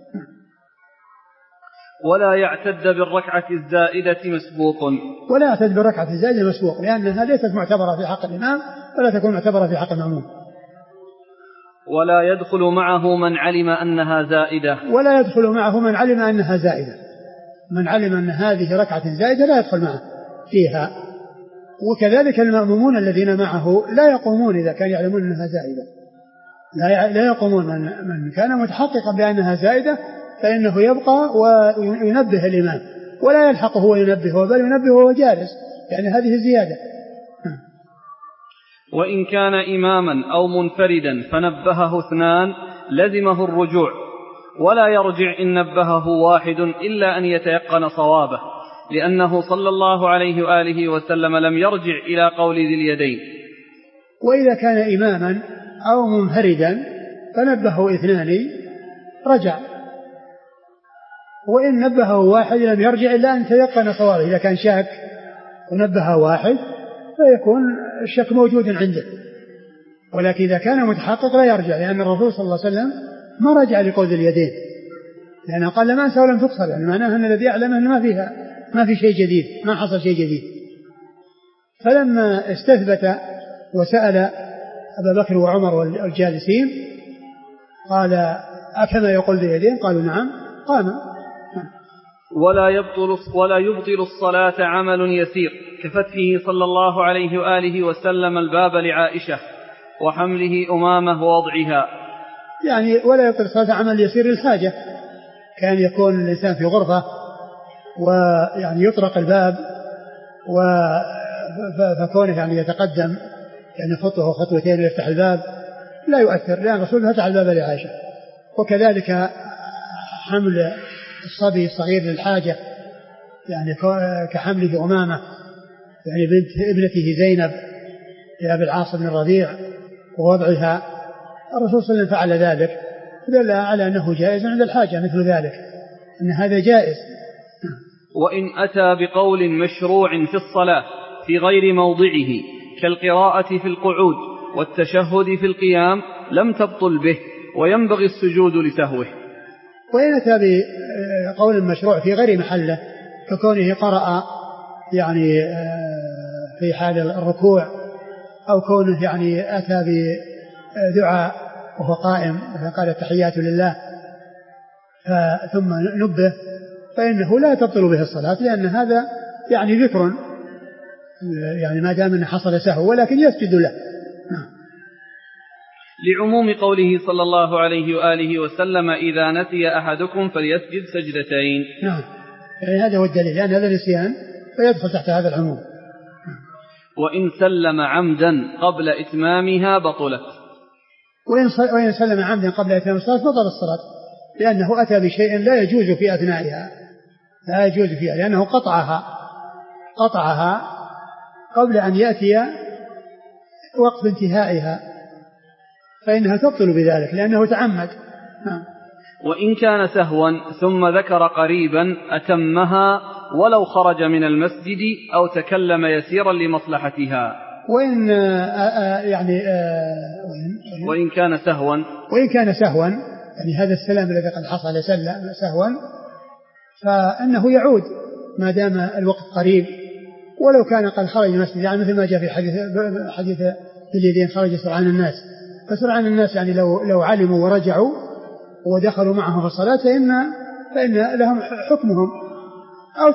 ولا يعتد بالركعة الزائدة مسبوق، ولا يعتد بالركعة الزائدة مسبوق، لأنها ليست معتبرة في حق الإمام ولا تكون معتبرة في حق المأموم. ولا يدخل معه من علم أنها زائدة، ولا يدخل معه من علم أنها زائدة، من علم أن هذه ركعة زائدة لا يدخل معه فيها. وكذلك المأمومون الذين معه لا يقومون إذا كانوا يعلمون أنها زائدة، لا يقومون. من كان متحققا بأنها زائدة فإنه يبقى وينبه الإمام، ولا يلحقه وينبهه، بل ينبهه وهو جالس، يعني هذه زيادة. وإن كان إماما أو منفردا فنبهه اثنان لزمه الرجوع، ولا يرجع إن نبهه واحد إلا أن يتيقن صوابه، لأنه صلى الله عليه وآله وسلم لم يرجع إلى قول ذي اليدين. وإذا كان إماما أو منفردا فنبهه اثنان رجع، وإن نبهه واحد لم يرجع إلا أن تيقن صوابه. إذا كان شاك ونبهه واحد فيكون الشك موجود عنده، ولكن إذا كان متحقق لا يرجع، لأن الرسول صلى الله عليه وسلم ما رجع لقول ذي اليدين، لأنه قال لما أنسى ولم تقصر، يعني معناه أن الذي يعلم أنه ما في شيء جديد، ما حصل شيء جديد. فلما استثبت وسأل أبا بكر وعمر والجالسين قال أكما يقول ذي اليدين؟ قالوا نعم. قام. ولا يبطل الصلاة عمل يسير كفتحه صلى الله عليه وآله وسلم الباب لعائشة وحمله أمامه ووضعها، يعني ولا يبطل الصلاة عمل يسير الحاجة، كان يكون الإنسان في غرفة ويعني يطرق الباب فكونه يعني يتقدم يعني خطوة وخطوتين ويفتح الباب لا يؤثر، لأن الرسول فتح الباب لعائشة. وكذلك حمل الصبي الصغير للحاجة، يعني كحمله أمامه، يعني بنت ابنته زينب يا أبي العاص بن الربيع ووضعها، الرسول صلى الله عليه وسلم فعل ذلك، دل على أنه جائز عند الحاجة مثل ذلك، أن هذا جائز. وإن أتى بقول مشروع في الصلاة في غير موضعه كالقراءة في القعود والتشهد في القيام لم تبطل به، وينبغي السجود لسهوه. وإن أتى بقول مشروع في غير محله ككونه قرأ يعني في حال الركوع، أو كونه يعني أتى بدعاء وهو قائم فقال التحيات لله ثم نبه، فإنه لا تبطل به الصلاة، لأن هذا يعني ذكر، يعني ما دام أنه حصل سهو، ولكن يسجد له. لعموم قوله صلى الله عليه وآله وسلم إذا نسي أحدكم فليسجد سجدتين. نعم، يعني هذا هو الدليل، لأن هذا نسيان فيدخل تحت هذا العموم. وإن سلم عمدا قبل إتمامها بطلت. وإن سلم عمدا قبل إتمام الصلاة بطل الصلاة، لأنه أتى بشيء لا يجوز في أثنائها، لا يجوز فيها، لأنه قطعها قبل أن يأتي وقت انتهائها فإنها تبطل بذلك لأنه تعمد. وإن كان سهوا ثم ذكر قريبا أتمها ولو خرج من المسجد أو تكلم يسيرا لمصلحتها. وإن كان سهوا يعني هذا السلام الذي قد حصل سهوا فإنه يعود ما دام الوقت قريب ولو كان قد خرج من المسجد، يعني مثل ما جاء في حديث الذين خرج سرعان الناس، فسرعان الناس يعني لو علموا ورجعوا ودخلوا معهم في الصلاة فإن لهم حكمهم. أو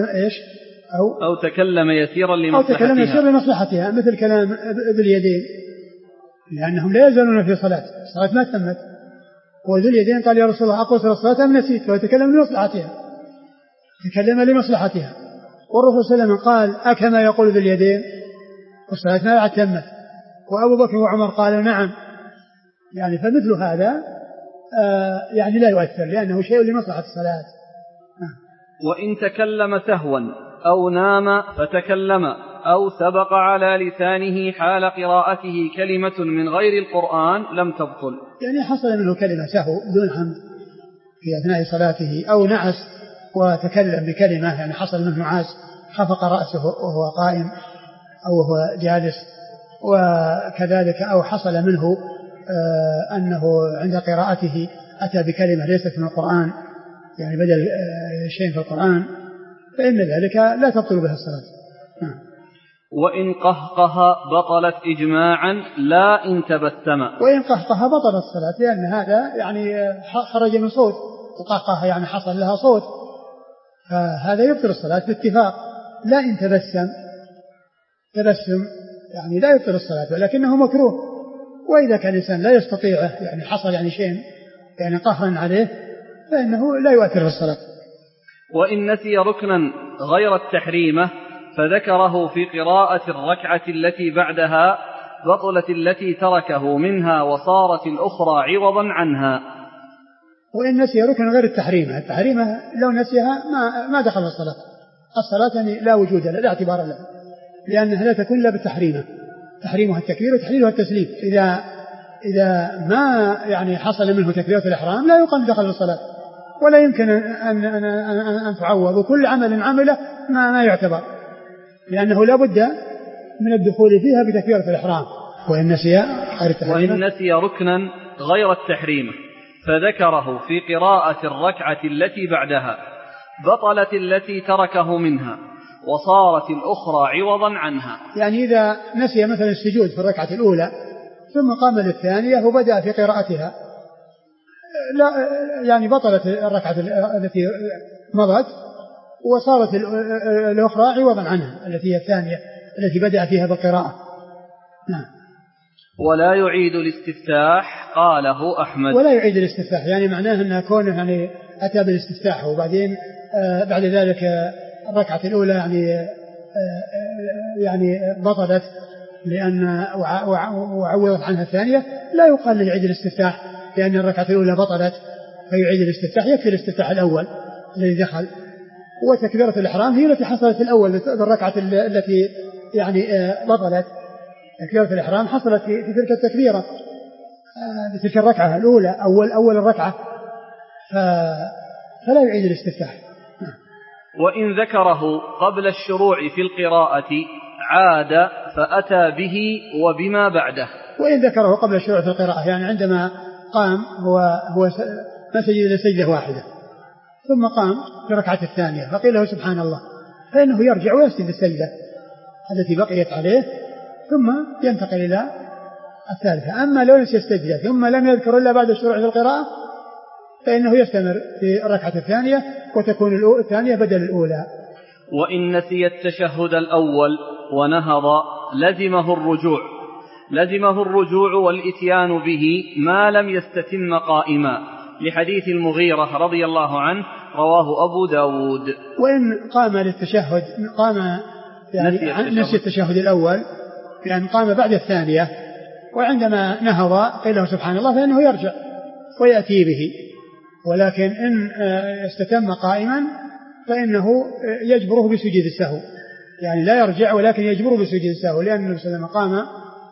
تكلم يسيرا لمصلحتها مثل كلام ذو اليدين، لأنهم لا يزالون في الصلاة ما تمت، وذو اليدين قال يا رسول الله أقصر الصلاة أم نسيت؟ فيتكلم لمصلحتها. والرسول صلى الله عليه وسلم قال أكما يقول ذو اليدين والصلاة ما تمت، وأبو بكر وعمر قالوا نعم. يعني فمثل هذا يعني لا يؤثر لأنه شيء لمصلحة الصلاة. وإن تكلم سهوا أو نام فتكلم أو سبق على لسانه حال قراءته كلمة من غير القرآن لم تبطل. يعني حصل منه كلمة سهو بدون حمد في أثناء صلاته، أو نعس وتكلم بكلمة، يعني حصل منه نعاس خفق رأسه وهو قائم أو وهو جالس، وكذلك أو حصل منه أنه عند قراءته أتى بكلمة ليست من القرآن، يعني بدل شيء في القرآن، فإن ذلك لا تبطل به الصلاة. وإن قهقه بطلت إجماعا لا إن تبسم. وإن قهقه بطلت الصلاة، لأن هذا يعني خرج من صوت، وقهقه يعني حصل لها صوت، فهذا يبطل الصلاة باتفاق. لا إن تبسم يعني لا يبطل الصلاة ولكنه مكروه. وإذا كان الإنسان لا يستطيعه، يعني حصل يعني شيء يعني قهرا عليه، فإنه لا يؤثر في الصلاة. وإن نسي ركنا غير التحريمة فذكره في قراءة الركعة التي بعدها بطلت التي تركه منها وصارت الأخرى عوضا عنها. وإن نسي ركنا غير التحريمة لو نسيها ما دخل الصلاة يعني لا وجود لا اعتبار له، لأنها لا تكون إلا بالتحريمة، تحريمها التكبير وتحليلها التسليم. إذا ما يعني حصل منه تكبيرة الإحرام لا يقال دخل الصلاة، ولا يمكن أن تعوض، وكل عمل عمله ما يعتبر، لأنه لا بد من الدخول فيها بتكبيرة الإحرام. وإن نسي ركنا غير التحريمة فذكره في قراءة الركعة التي بعدها بطلت التي تركه منها وصارت الأخرى عوضا عنها. يعني إذا نسي مثلا السجود في الركعة الأولى ثم قام للثانية وبدأ في قراءتها، لا يعني بطلت الركعة التي مضت وصارت الأخرى عوضا عنها التي هي الثانية التي بدأ فيها بالقراءة. نعم. ولا يعيد الاستفتاح قاله أحمد. ولا يعيد الاستفتاح يعني معناه أنه كونه يعني أتى بالاستفتاح وبعدين بعد ذلك الركعة الأولى يعني بطلت لأن وعوضت عنها الثانية، لا يقال يعيد الاستفتاح لأن الركعة الأولى بطلت فيعيد الاستفتاح، يكفي الاستفتاح الأول الذي دخل. وتكبيرة الإحرام هي التي حصلت الأول بالركعة التي يعني بطلت. تكبيرة الإحرام حصلت في تلك التكبيرة في تلك الركعة الأولى أول الركعة، فلا يعيد الاستفتاح. وإن ذكره قبل الشروع في القراءة عاد فأتى به وبما بعده. وإن ذكره قبل الشروع في القراءة يعني عندما قام هو ما سجد سجدة واحدة ثم قام في الركعة الثانية فقيل له سبحان الله، فإنه يرجع ويسجد السجدة التي بقيت عليه ثم ينتقل إلى الثالثة. أما لو نسي السجدة ثم لم يذكر إلا بعد الشروع في القراءة فإنه يستمر في الركعة الثانية وتكون الثانية بدل الأولى. وإن نسي التشهد الأول ونهض لزمه الرجوع والإتيان به ما لم يستتم قائما، لحديث المغيرة رضي الله عنه رواه أبو داود. وإن قام للتشهد يعني نسي التشهد الأول يعني قام بعد الثانية وعندما نهض قيل له سبحان الله فإنه يرجع ويأتي به، ولكن إن استتم قائما فإنه يجبره بسجود السهو، يعني لا يرجع ولكن يجبره بسجود السهو، لأن النبي صلى الله عليه وسلم قام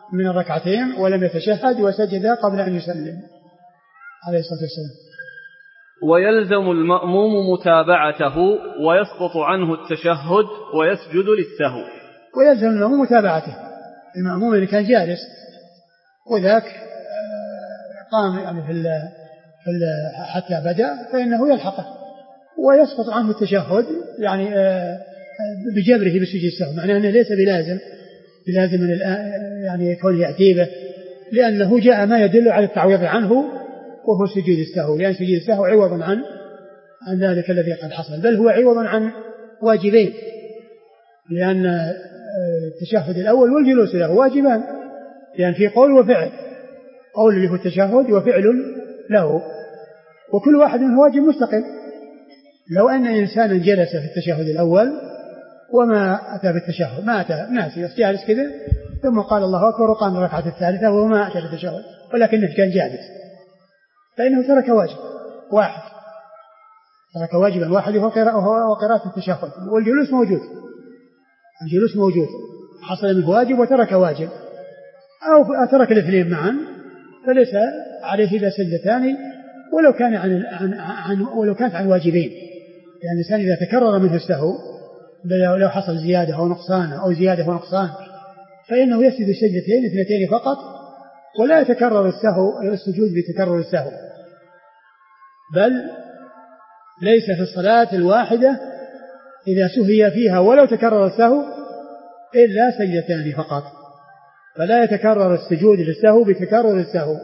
من الركعتين ولم يتشهد وسجد قبل أن يسلم عليه الصلاة والسلام. ويلزم المأموم متابعته ويسقط عنه التشهد ويسجد للسهو. ويلزم المأموم متابعته، المأموم اللي كان جالس وذاك قام يعني حتى بدأ فإنه يلحقه ويسقط عنه التشهد يعني بجبره بسجود السهو، معناه أنه ليس بلازم يعني يكون يأتي به، لأنه جاء ما يدل على التعويض عنه وهو سجود السهو، لأن سجود السهو عوض عن ذلك الذي قد حصل، بل هو عوض عن واجبين، لأن التشهد الأول والجلوس له واجبان، لأن في قول وفعل، قول اللي هو التشهد وفعل له، وكل واحد منه واجب مستقل. لو أن إنسانا جلس في التشهد الأول وما أتى بالتشهد، ما أتى ناسي جالس كذا ثم قال الله أكبر وقام الركعة الثالثة وهو ما أتى بالتشهد ولكنه كان جالس، فإنه ترك واجب واحد، ترك واجبا واحد وهو قراءة التشهد، والجلوس موجود، الجلوس موجود، حصل منه واجب وترك واجب، أو ترك الاثنين معا فليس عليه إلا سجدتان ولو كان ولو كانت عن واجبين، لأن الإنسان إذا تكرر منه السهو لو حصل زيادة أو نقصان أو زيادة ونقصان فإنه يسجد سجدتين اثنتين فقط، ولا يتكرر السجود بتكرر السهو، بل ليس في الصلاة الواحدة إذا سهي فيها ولو تكرر السهو إلا سجدتان فقط، فلا يتكرر السجود للسهو بتكرر السهو.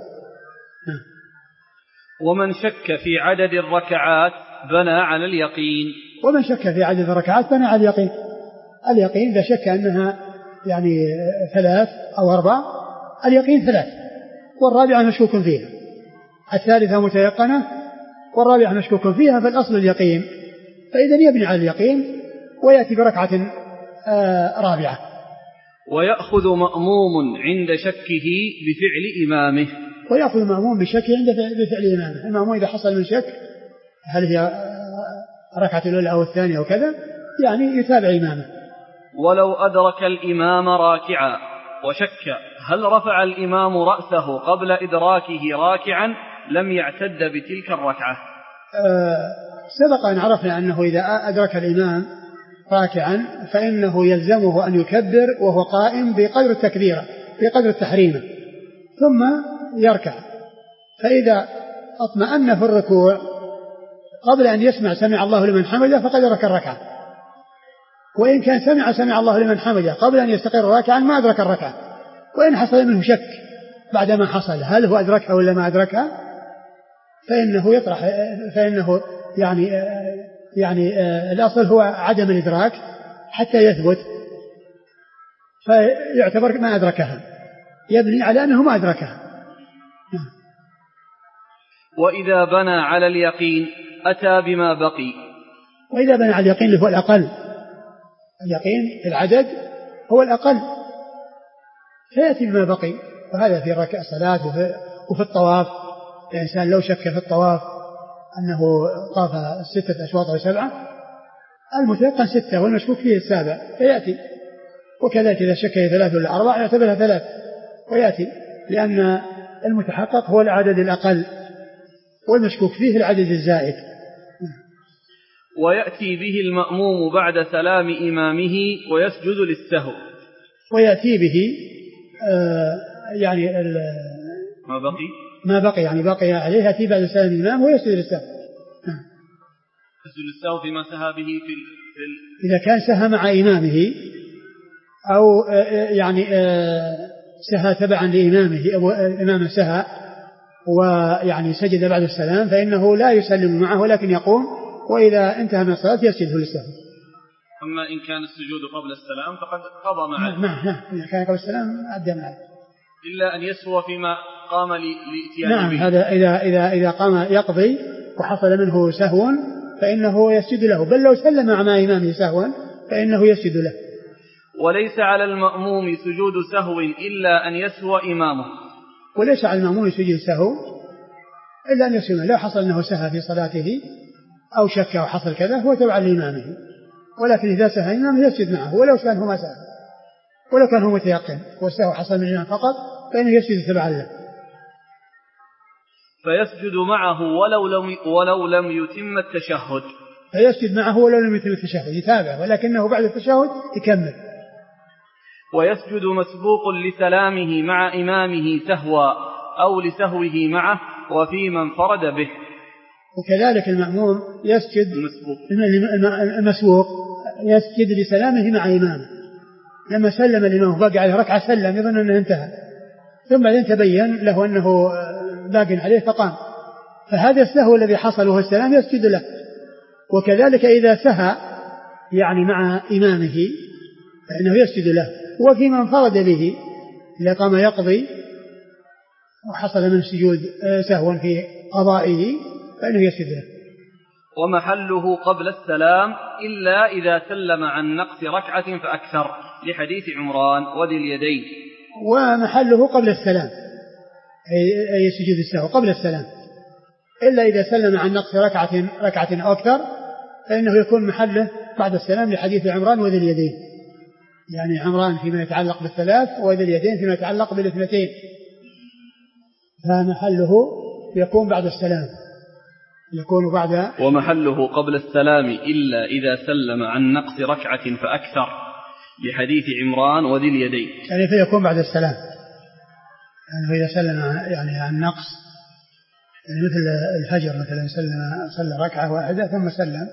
ومن شك في عدد الركعات بنى على اليقين. ومن شك في عدد الركعات بنى على اليقين. اليقين إذا شك أنها يعني 3 أو 4، اليقين 3 والرابعة مشكوك فيها، الثالثة متيقنة والرابعة مشكوك فيها، فالأصل اليقين، فإذا يبني على اليقين ويأتي بركعة رابعة. ويأخذ مأموم عند شكه بفعل إمامه. ويأخذ مأموم بشكه عند بفعل إمامه. المأموم إذا حصل من شك هل هي ركعة الأولى أو الثانية أو كذا يعني يتابع إمامه. ولو أدرك الإمام راكعا وشك هل رفع الإمام رأسه قبل إدراكه راكعا لم يعتد بتلك الركعة. سبق أن عرفنا أنه إذا أدرك الإمام راكعا فإنه يلزمه أن يكبر وهو قائم بقدر التكبيرة بقدر التحريمة ثم يركع، فإذا اطمأن في الركوع قبل أن يسمع سمع الله لمن حمده فقد أدرك الركعة، وإن كان سمع الله لمن حمده قبل أن يستقر راكعا ما أدرك الركعة، وإن حصل منه شك بعدما حصل هل هو أدركها ولا ما أدركها فإنه يطرح، فإنه يعني الأصل هو عدم الإدراك حتى يثبت فيعتبر ما أدركها، يبني على أنه ما أدركها. وإذا بنى على اليقين أتى بما بقي. وإذا بنى على اليقين اللي هو الأقل، اليقين العدد هو الأقل فيأتي بما بقي، وهذا في ركع الصلاة وفي الطواف. الإنسان لو شك في الطواف أنه طاف 6 أشواط أو 7، المتيقن 6 والمشكوك فيه 7 فيأتي، وكذلك إذا شك 3 ولا 4 يعتبرها 3 ويأتي، لأن المتحقق هو العدد الأقل والمشكوك فيه العدد الزائد. ويأتي به المأموم بعد سلام إمامه ويسجد للسهو. ويأتي به يعني ما بقي يعني بقي عليه، يأتي بعد سلام الإمام ويسجد للسهو. يسجد للسهو فيما سهى به إذا كان سهى مع إمامه أو يعني سهى تبعا لإمامه أو إمامه سهى ويعني سجد بعد السلام فإنه لا يسلم معه ولكن يقوم، وإذا انتهى من الصلاة يسجد للسهو. أما إن كان السجود قبل السلام فقد قضى معه. نعم إذا كان قبل السلام أدى معه، إلا أن يسهو فيما قام لإتيان به. نعم هذا إذا قام يقضي وحصل منه سهو فإنه يسجد له، بل لو سلم مع إمامه سهوا فإنه يسجد له. وليس على المأموم سجود سهو إلا أن يسهو إمامه. وليس على المأموم سجود سهو إلا أن يسهو، لو حصل أنه سهى في صلاته أو شك أو حصل كذا هو تبع لإمامه، ولكن إذا سهى إمامه يسجد معه ولو كان هو ما سهى، ولو كان هو متيقن والسهو حصل من الإمام فقط فإنه يسجد تبعا له. فيسجد معه ولو لم يتم التشهد. فيسجد معه ولو لم يتم التشهد، يتابع ولكنه بعد التشهد يكمل. ويسجد مسبوق لسلامه مع إمامه سهوا أو لسهوه معه وفيما انفرد به. وكذلك المأموم يسجد المسبوق يسجد لسلامه مع إمامه. لما سلم الإمام باقي عليه ركعة سلم يظن أنه انتهى، ثم بعدين تبين له أنه باقي عليه فقام، فهذا السهو الذي حصل وهو السلام يسجد له. وكذلك إذا سهى يعني مع إمامه فإنه يسجد له. وفيما انفرد به إذا قام يقضي وحصل من سجود سهوا في قضائه فإنه يسجد له. ومحله قبل السلام إلا إذا سلم عن نقص ركعة فأكثر لحديث عمران وذي اليدين. ومحله قبل السلام أي سجود السهو قبل السلام إلا إذا سلم عن نقص ركعة أو أكثر فإنه يكون محله بعد السلام لحديث عمران وذي اليدين. يعني عمران فيما يتعلق بالثلاث وذي اليدين فيما يتعلق بالاثنتين، فمحله يكون بعد السلام يكون بعد. ومحله قبل السلام إلا إذا سلم عن نقص ركعة فأكثر لحديث عمران وذي اليدين. يعني فيكون بعد السلام يعني إذا سلم يعني عن نقص يعني مثل الفجر مثلا صلى ركعة واحدة ثم سلم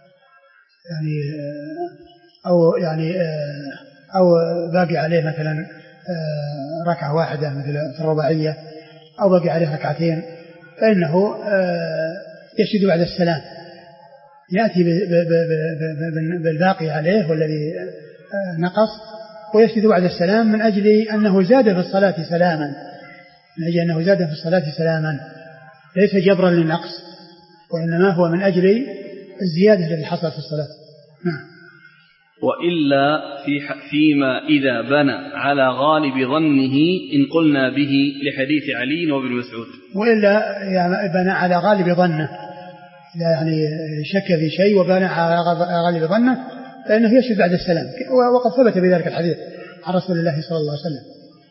أو باقي عليه مثلا ركعة واحدة مثل في الرباعية أو باقي عليه ركعتين فإنه يسجد بعد السلام، يأتي بالباقي عليه والذي نقص ويسجد بعد السلام من أجل أنه زاد في الصلاة سلاما ليس جبرا للنقص وإنما هو من أجل الزيادة التي حصلت في الصلاة. وإلا فيما إذا بنى على غالب ظنه إن قلنا به لحديث علي وابن مسعود. وإلا بنى على غالب ظنه يعني شك في شيء وبنى على غالب ظنه فإنه يسجد بعد السلام وقد ثبت بذلك الحديث عن رسول الله صلى الله عليه وسلم.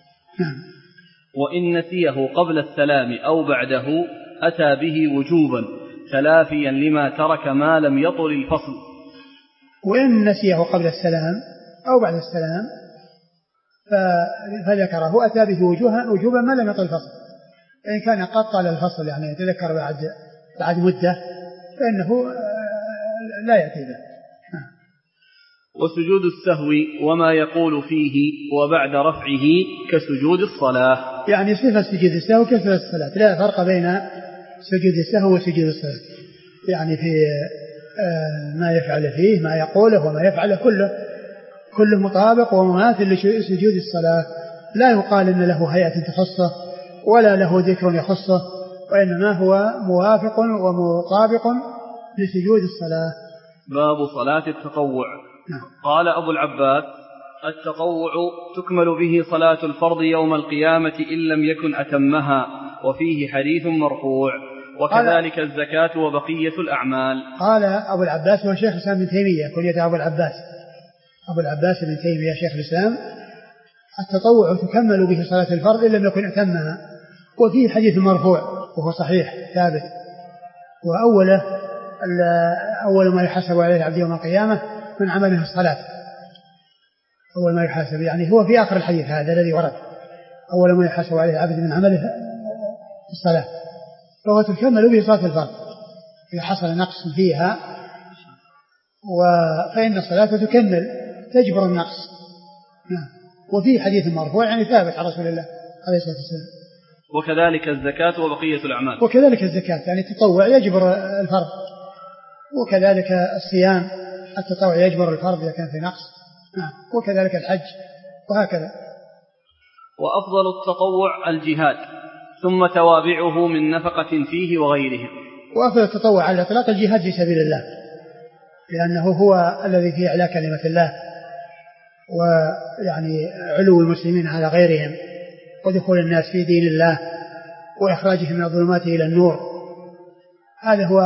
وإن نسيه قبل السلام أو بعده أتى به وجوبا تلافيا لما ترك ما لم يطل الفصل. وإن نسيه قبل السلام أو بعد السلام فذكره أتى به وجوبا ما لم يطل الفصل. فإن كان قد طال الفصل يعني يتذكر بعد مدة فإنه لا يأتي به. وسجود السهو وما يقول فيه وبعد رفعه كسجود الصلاة. يعني صفة سجود السهو كسجود الصلاة، لا فرق بين سجود السهو وسجود الصلاة. يعني في ما يفعل فيه ما يقوله وما يفعله كله مطابق ومماثل لسجود الصلاة. لا يقال إن له هيئة تخصه ولا له ذكر يخصه وإنما هو موافق ومطابق لسجود الصلاة. باب صلاة التطوع. قال أبو العباس: التطوع تكمل به صلاة الفرض يوم القيامة إن لم يكن أتمها، وفيه حديث مرفوع، وكذلك الزكاة وبقية الأعمال. قال أبو العباس هو شيخ الإسلام ابن تيمية، كنية أبو العباس ابن تيمية شيخ الإسلام. التطوع تكمل به صلاة الفرض إن لم يكن أتمها، وفيه حديث مرفوع وهو صحيح ثابت، أول ما يحاسب عليه العبد يوم القيامة من عمله الصلاة. أول ما يحاسب يعني هو في آخر الحديث هذا الذي ورد، أول ما يحاسب عليه العبد من عمله الصلاة، فهو تكمل به صلاة الفرض إذا حصل نقص فيها، فإن الصلاة تكمل تجبر النقص. وفي حديث مرفوع يعني ثابت عن رسول الله عليه الصلاة والسلام. وكذلك الزكاة وبقية الأعمال. وكذلك الزكاة يعني التطوع يجبر الفرض، وكذلك الصيام التطوع يجبر الفرض إذا كان في نقص، وكذلك الحج وهكذا. وأفضل التطوع الجهاد، ثم توابعه من نفقة فيه وغيره. وأفضل التطوع على الإطلاق الجهاد في سبيل الله، لأنه هو الذي فيه إعلاء كلمة الله ويعني علو المسلمين على غيرهم ودخول الناس في دين الله وإخراجهم من الظلمات إلى النور. هذا هو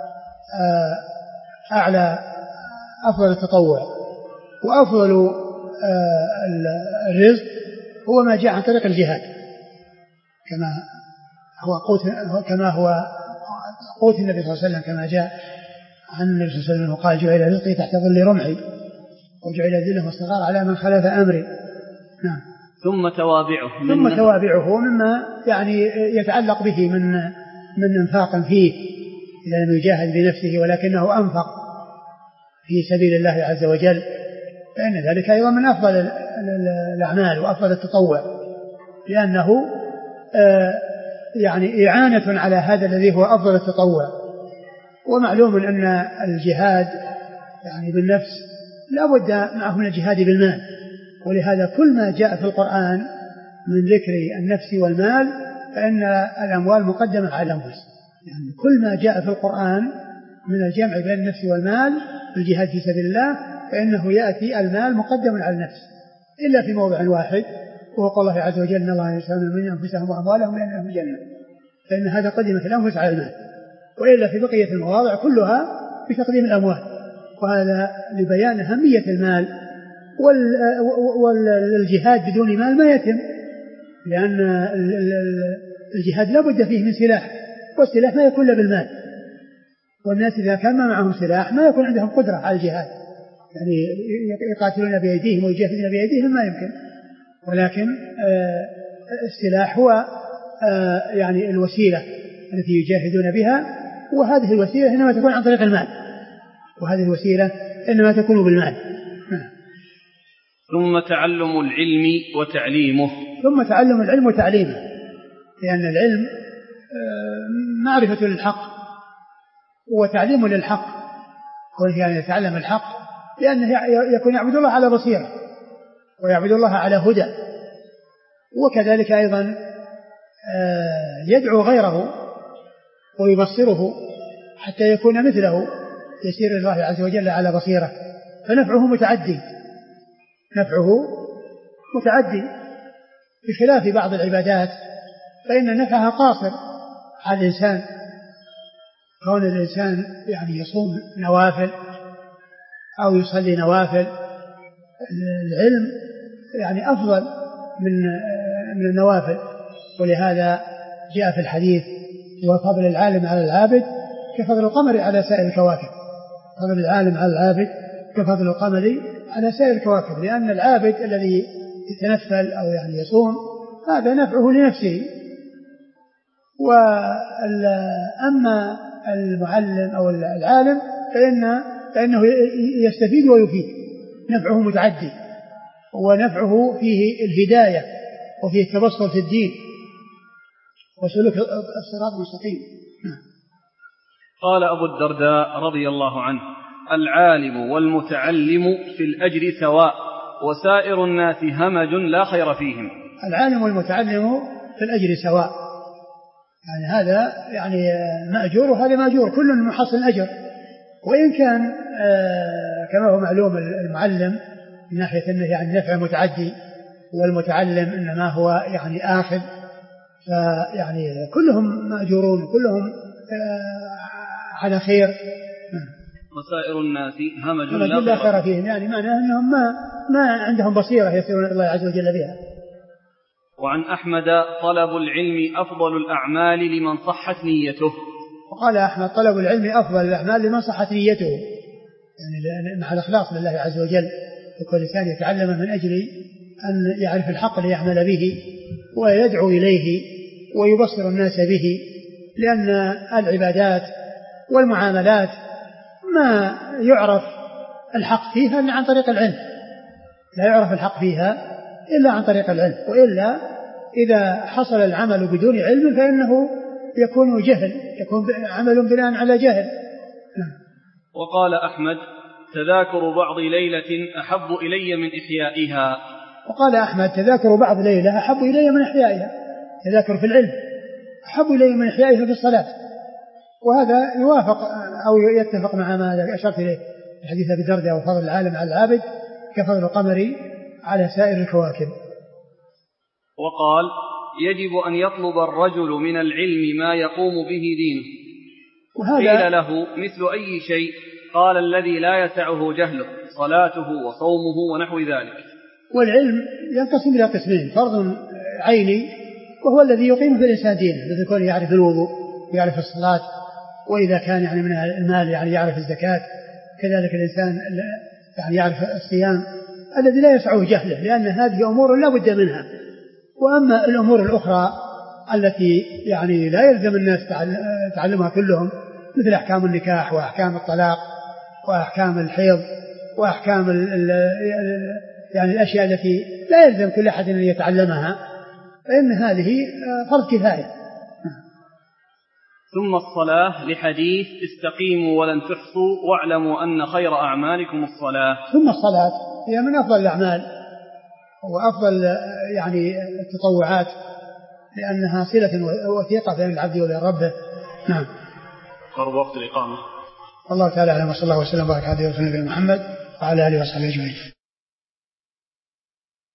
أعلى أفضل التطوع. وأفضل الرزق هو ما جاء عن طريق الجهاد، كما هو قوت النبي صلى الله عليه وسلم، كما جاء عن النبي صلى الله عليه وسلم قال جعل رزقي تحت ظل رمحي وجعل ذله واصطغار على من خلف أمري. نعم. ثم توابعه مما يعني يتعلق به من انفاق فيه إذا لم يجاهد بنفسه ولكنه أنفق في سبيل الله عز وجل، فإن ذلك أيضا من أفضل الأعمال وأفضل التطوع، لأنه يعني إعانة على هذا الذي هو أفضل التطوع. ومعلوم أن الجهاد يعني بالنفس لا بد معه من الجهاد بالمال، ولهذا كل ما جاء في القرآن من ذكر النفس والمال فإن الأموال مقدمة على الأنفس، يعني كل ما جاء في القرآن من الجمع بين النفس والمال في الجهاد في سبيل الله فإنه يأتي المال مقدم على النفس، إلا في موضع واحد وهو قول الله عز وجل إن الله يشترون من أنفسهم وأموالهم بأن لهم الجنة، فإن هذا قدمت الأنفس على المال، وإلا في بقية المواضع كلها بتقديم الأموال، وهذا لبيان أهمية المال. والجهاد بدون مال ما يتم، لأن الجهاد لا بد فيه من سلاح، والسلاح ما يكون إلا بالمال، والناس إذا كان ما معهم سلاح ما يكون عندهم قدرة على الجهاد، يعني يقاتلون بأيديهم ويجاهدون بأيديهم ما يمكن، ولكن السلاح هو يعني الوسيلة التي يجاهدون بها، وهذه الوسيلة إنما تكون عن طريق المال، وهذه الوسيلة إنما تكون بالمال. ثم تعلم العلم وتعليمه. ثم تعلم العلم وتعليمه، لأن العلم معرفة للحق وتعليم للحق، يعني يتعلم الحق لأنه يكون يعبد الله على بصيرة ويعبد الله على هدى، وكذلك أيضا يدعو غيره ويبصره حتى يكون مثله يسير الله عز وجل على بصيرة، فنفعه متعدي، بخلاف بعض العبادات فإن نفعها قاصر على الإنسان، كون الإنسان يعني يصوم نوافل أو يصلي نوافل، العلم يعني أفضل من النوافل، ولهذا جاء في الحديث وفضل العالم على العابد كفضل القمر على سائر الكواكب، فضل العالم على العابد كفضل القمر على سائر الكواكب، لأن العابد الذي يتنفل أو يعني يصوم هذا نفعه لنفسه، وأما المعلم أو العالم فإنه يستفيد ويفيد، نفعه متعدي، ونفعه فيه الهداية وفيه التبصر في الدين وسلوك الصراط المستقيم. قال أبو الدرداء رضي الله عنه: العالم والمتعلم في الأجر سواء، وسائر الناس همج لا خير فيهم. العالم والمتعلم في الأجر سواء، يعني هذا يعني مأجور وهذا مأجور، كل محصل أجر، وإن كان كما هو معلوم المعلم من ناحية أنه يعني نفع متعدي، والمتعلم إنما هو يعني آخذ، فيعني كلهم مأجورون وكلهم على خير. وسائر الناس همج لا خير فيهم، يعني معناه أنهم ما عندهم بصيرة يسيرون الله عز وجل بها. وعن أحمد: طلب العلم أفضل الأعمال لمن صحت نيته. وقال أحمد: طلب العلم أفضل الأعمال لمن صحت نيته، يعني مع الإخلاص لله عز وجل، وكل إنسان يتعلم من أجل أن يعرف الحق ليعمل به ويدعو إليه ويبصر الناس به، لأن العبادات والمعاملات ما يعرف الحق فيها إلا عن طريق العلم، لا يعرف الحق فيها إلا عن طريق العلم، وإلا إذا حصل العمل بدون علم فإنه يكون جهل، يكون عمل بناء على جهل. وقال أحمد: تذاكر بعض ليلة أحب إلي من إحيائها. وقال أحمد: تذاكر بعض ليلة أحب إلي من إحيائها، تذاكر في العلم أحب إلي من إحيائها في الصلاة، وهذا يوافق أو يتفق مع ما أشرت إليه حديث أبي الدرداء: وفضل العالم على العابد كفضل القمر على سائر الكواكب. وقال: يجب أن يطلب الرجل من العلم ما يقوم به دينه. قيل له: مثل أي شيء؟ قال: الذي لا يسعه جهله، صلاته وصومه ونحو ذلك. والعلم ينقسم إلى قسمين: فرض عيني وهو الذي يقيم في الإنسان دينه، مثل كونه يعرف الوضوء، يعرف الصلاة، وإذا كان يعني من المال يعني يعرف الزكاة. كذلك الإنسان يعني يعرف الصيام الذي لا يسعه جهله، لأن هذه أمور لا بد منها. وأما الأمور الأخرى التي يعني لا يلزم الناس تعلمها كلهم، مثل أحكام النكاح وأحكام الطلاق وأحكام الحيض وأحكام يعني الأشياء التي لا يلزم كل أحد أن يتعلمها، فإن هذه فرض كفاية. ثم الصلاة لحديث استقيموا ولن تحصوا واعلموا أن خير أعمالكم الصلاة. ثم الصلاة هي من أفضل الأعمال وأفضل يعني التطوعات، لأنها صلة وثيقة بين العبد وبين ربه. نعم. قرب وقت الإقامة. الله تعالى أعلم، وصلى الله وسلم وبارك على نبينا محمد وعلى آله وصحبه أجمعين.